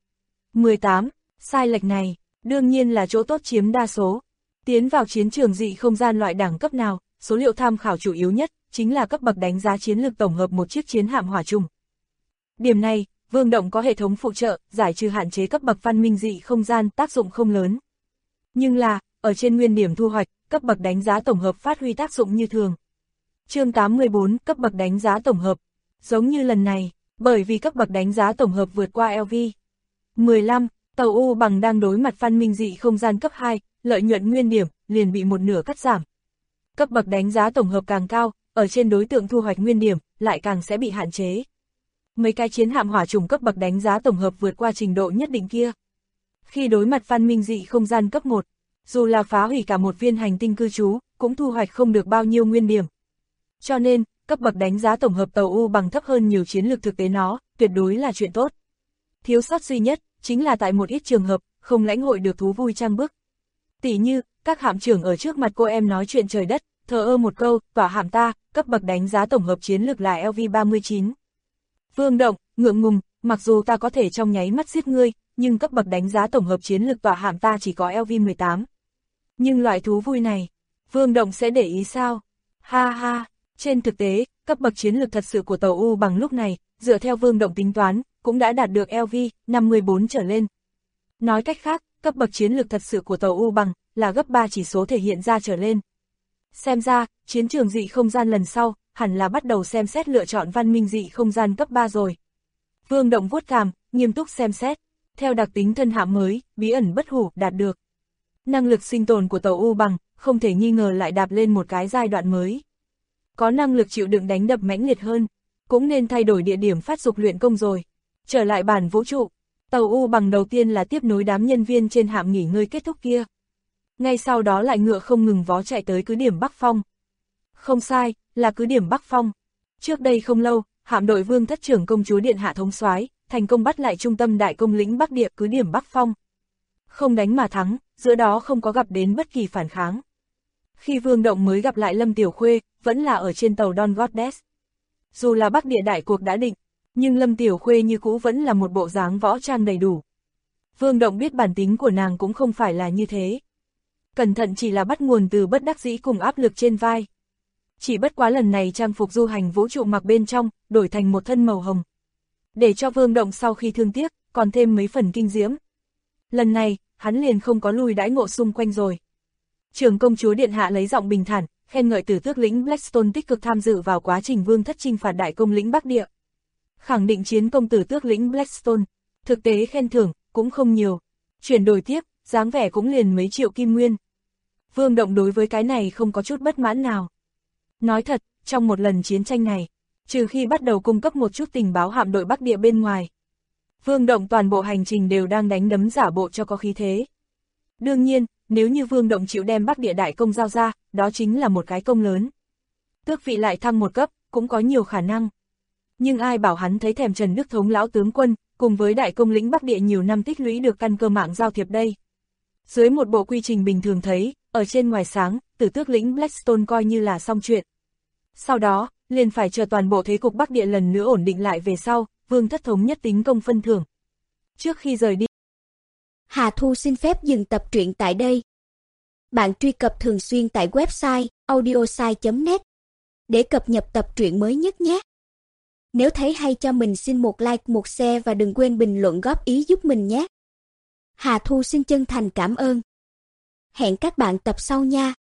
LV18. Sai lệch này, đương nhiên là chỗ tốt chiếm đa số. Tiến vào chiến trường dị không gian loại đẳng cấp nào, số liệu tham khảo chủ yếu nhất chính là cấp bậc đánh giá chiến lược tổng hợp một chiếc chiến hạm hỏa chủng. Điểm này, Vương Động có hệ thống phụ trợ, giải trừ hạn chế cấp bậc văn minh dị không gian tác dụng không lớn. Nhưng là, ở trên nguyên điểm thu hoạch, cấp bậc đánh giá tổng hợp phát huy tác dụng như thường. Chương 84, cấp bậc đánh giá tổng hợp. Giống như lần này, bởi vì cấp bậc đánh giá tổng hợp vượt qua LV15, tàu U bằng đang đối mặt văn minh dị không gian cấp 2, lợi nhuận nguyên điểm liền bị một nửa cắt giảm. Cấp bậc đánh giá tổng hợp càng cao, ở trên đối tượng thu hoạch nguyên điểm lại càng sẽ bị hạn chế. Mấy cái chiến hạm hỏa chủng cấp bậc đánh giá tổng hợp vượt qua trình độ nhất định kia. Khi đối mặt văn minh dị không gian cấp 1, dù là phá hủy cả một viên hành tinh cư trú, cũng thu hoạch không được bao nhiêu nguyên điểm. Cho nên, cấp bậc đánh giá tổng hợp tàu U bằng thấp hơn nhiều chiến lược thực tế nó, tuyệt đối là chuyện tốt. Thiếu sót duy nhất, chính là tại một ít trường hợp, không lãnh hội được thú vui trang bức. Tỉ như, các hạm trưởng ở trước mặt cô em nói chuyện trời đất, thờ ơ một câu, tỏa hạm ta, cấp bậc đánh giá tổng hợp chiến lược là LV39. Vương Động, ngượng ngùng, mặc dù ta có thể trong nháy mắt giết ngươi, nhưng cấp bậc đánh giá tổng hợp chiến lược tỏa hạm ta chỉ có LV18. Nhưng loại thú vui này, Vương Động sẽ để ý sao? Ha ha, trên thực tế, cấp bậc chiến lược thật sự của tàu U bằng lúc này, dựa theo Vương Động tính toán, cũng đã đạt được LV54 trở lên. Nói cách khác, cấp bậc chiến lược thật sự của tàu U bằng, là gấp 3 chỉ số thể hiện ra trở lên. Xem ra, chiến trường dị không gian lần sau, hẳn là bắt đầu xem xét lựa chọn văn minh dị không gian cấp 3 rồi. Vương Động vuốt cằm, nghiêm túc xem xét. Theo đặc tính thân hạm mới, bí ẩn bất hủ đạt được. Năng lực sinh tồn của tàu U bằng, không thể nghi ngờ lại đạp lên một cái giai đoạn mới. Có năng lực chịu đựng đánh đập mãnh liệt hơn, cũng nên thay đổi địa điểm phát dục luyện công rồi. Trở lại bản vũ trụ, tàu U bằng đầu tiên là tiếp nối đám nhân viên trên hạm nghỉ ngơi kết thúc kia. Ngay sau đó lại ngựa không ngừng vó chạy tới cứ điểm Bắc Phong. Không sai, là cứ điểm Bắc Phong. Trước đây không lâu, hạm đội Vương Thất Trưởng Công Chúa Điện Hạ thống soái thành công bắt lại trung tâm đại công lĩnh Bắc Địa cứ điểm Bắc Phong. Không đánh mà thắng, giữa đó không có gặp đến bất kỳ phản kháng. Khi Vương Động mới gặp lại Lâm Tiểu Khuê, vẫn là ở trên tàu Dawn Goddess. Dù là Bắc Địa đại cuộc đã định, nhưng Lâm Tiểu Khuê như cũ vẫn là một bộ dáng võ trang đầy đủ. Vương Động biết bản tính của nàng cũng không phải là như thế. Cẩn thận chỉ là bắt nguồn từ bất đắc dĩ cùng áp lực trên vai. Chỉ bất quá lần này trang phục du hành vũ trụ mặc bên trong, đổi thành một thân màu hồng. Để cho Vương Động sau khi thương tiếc, còn thêm mấy phần kinh diễm. Lần này, hắn liền không có lùi đãi ngộ xung quanh rồi. Trưởng Công Chúa Điện Hạ lấy giọng bình thản, khen ngợi Tử Tước lĩnh Blackstone tích cực tham dự vào quá trình Vương Thất chinh phạt đại công lĩnh Bắc Địa. Khẳng định chiến công Tử Tước lĩnh Blackstone, thực tế khen thưởng, cũng không nhiều. Chuyển đổi tiếp, dáng vẻ cũng liền mấy triệu kim nguyên. Vương Động đối với cái này không có chút bất mãn nào. Nói thật, trong một lần chiến tranh này, trừ khi bắt đầu cung cấp một chút tình báo hạm đội Bắc Địa bên ngoài, Vương Động toàn bộ hành trình đều đang đánh đấm giả bộ cho có khí thế. Đương nhiên, nếu như Vương Động chịu đem Bắc Địa đại công giao ra, đó chính là một cái công lớn. Tước vị lại thăng một cấp, cũng có nhiều khả năng. Nhưng ai bảo hắn thấy thèm Trần Đức Thống lão tướng quân, cùng với đại công lĩnh Bắc Địa nhiều năm tích lũy được căn cơ mạng giao thiệp đây. Dưới một bộ quy trình bình thường thấy, ở trên ngoài sáng, Tử Tước lĩnh Blackstone coi như là xong chuyện. Sau đó, liền phải chờ toàn bộ thế cục Bắc Địa lần nữa ổn định lại về sau, Vương Thất Thống nhất tính công phân thưởng. Trước khi rời đi, Hà Thu xin phép dừng tập truyện tại đây. Bạn truy cập thường xuyên tại website audiosai.net để cập nhật tập truyện mới nhất nhé. Nếu thấy hay cho mình xin một like, một share và đừng quên bình luận góp ý giúp mình nhé. Hà Thu xin chân thành cảm ơn. Hẹn các bạn tập sau nha.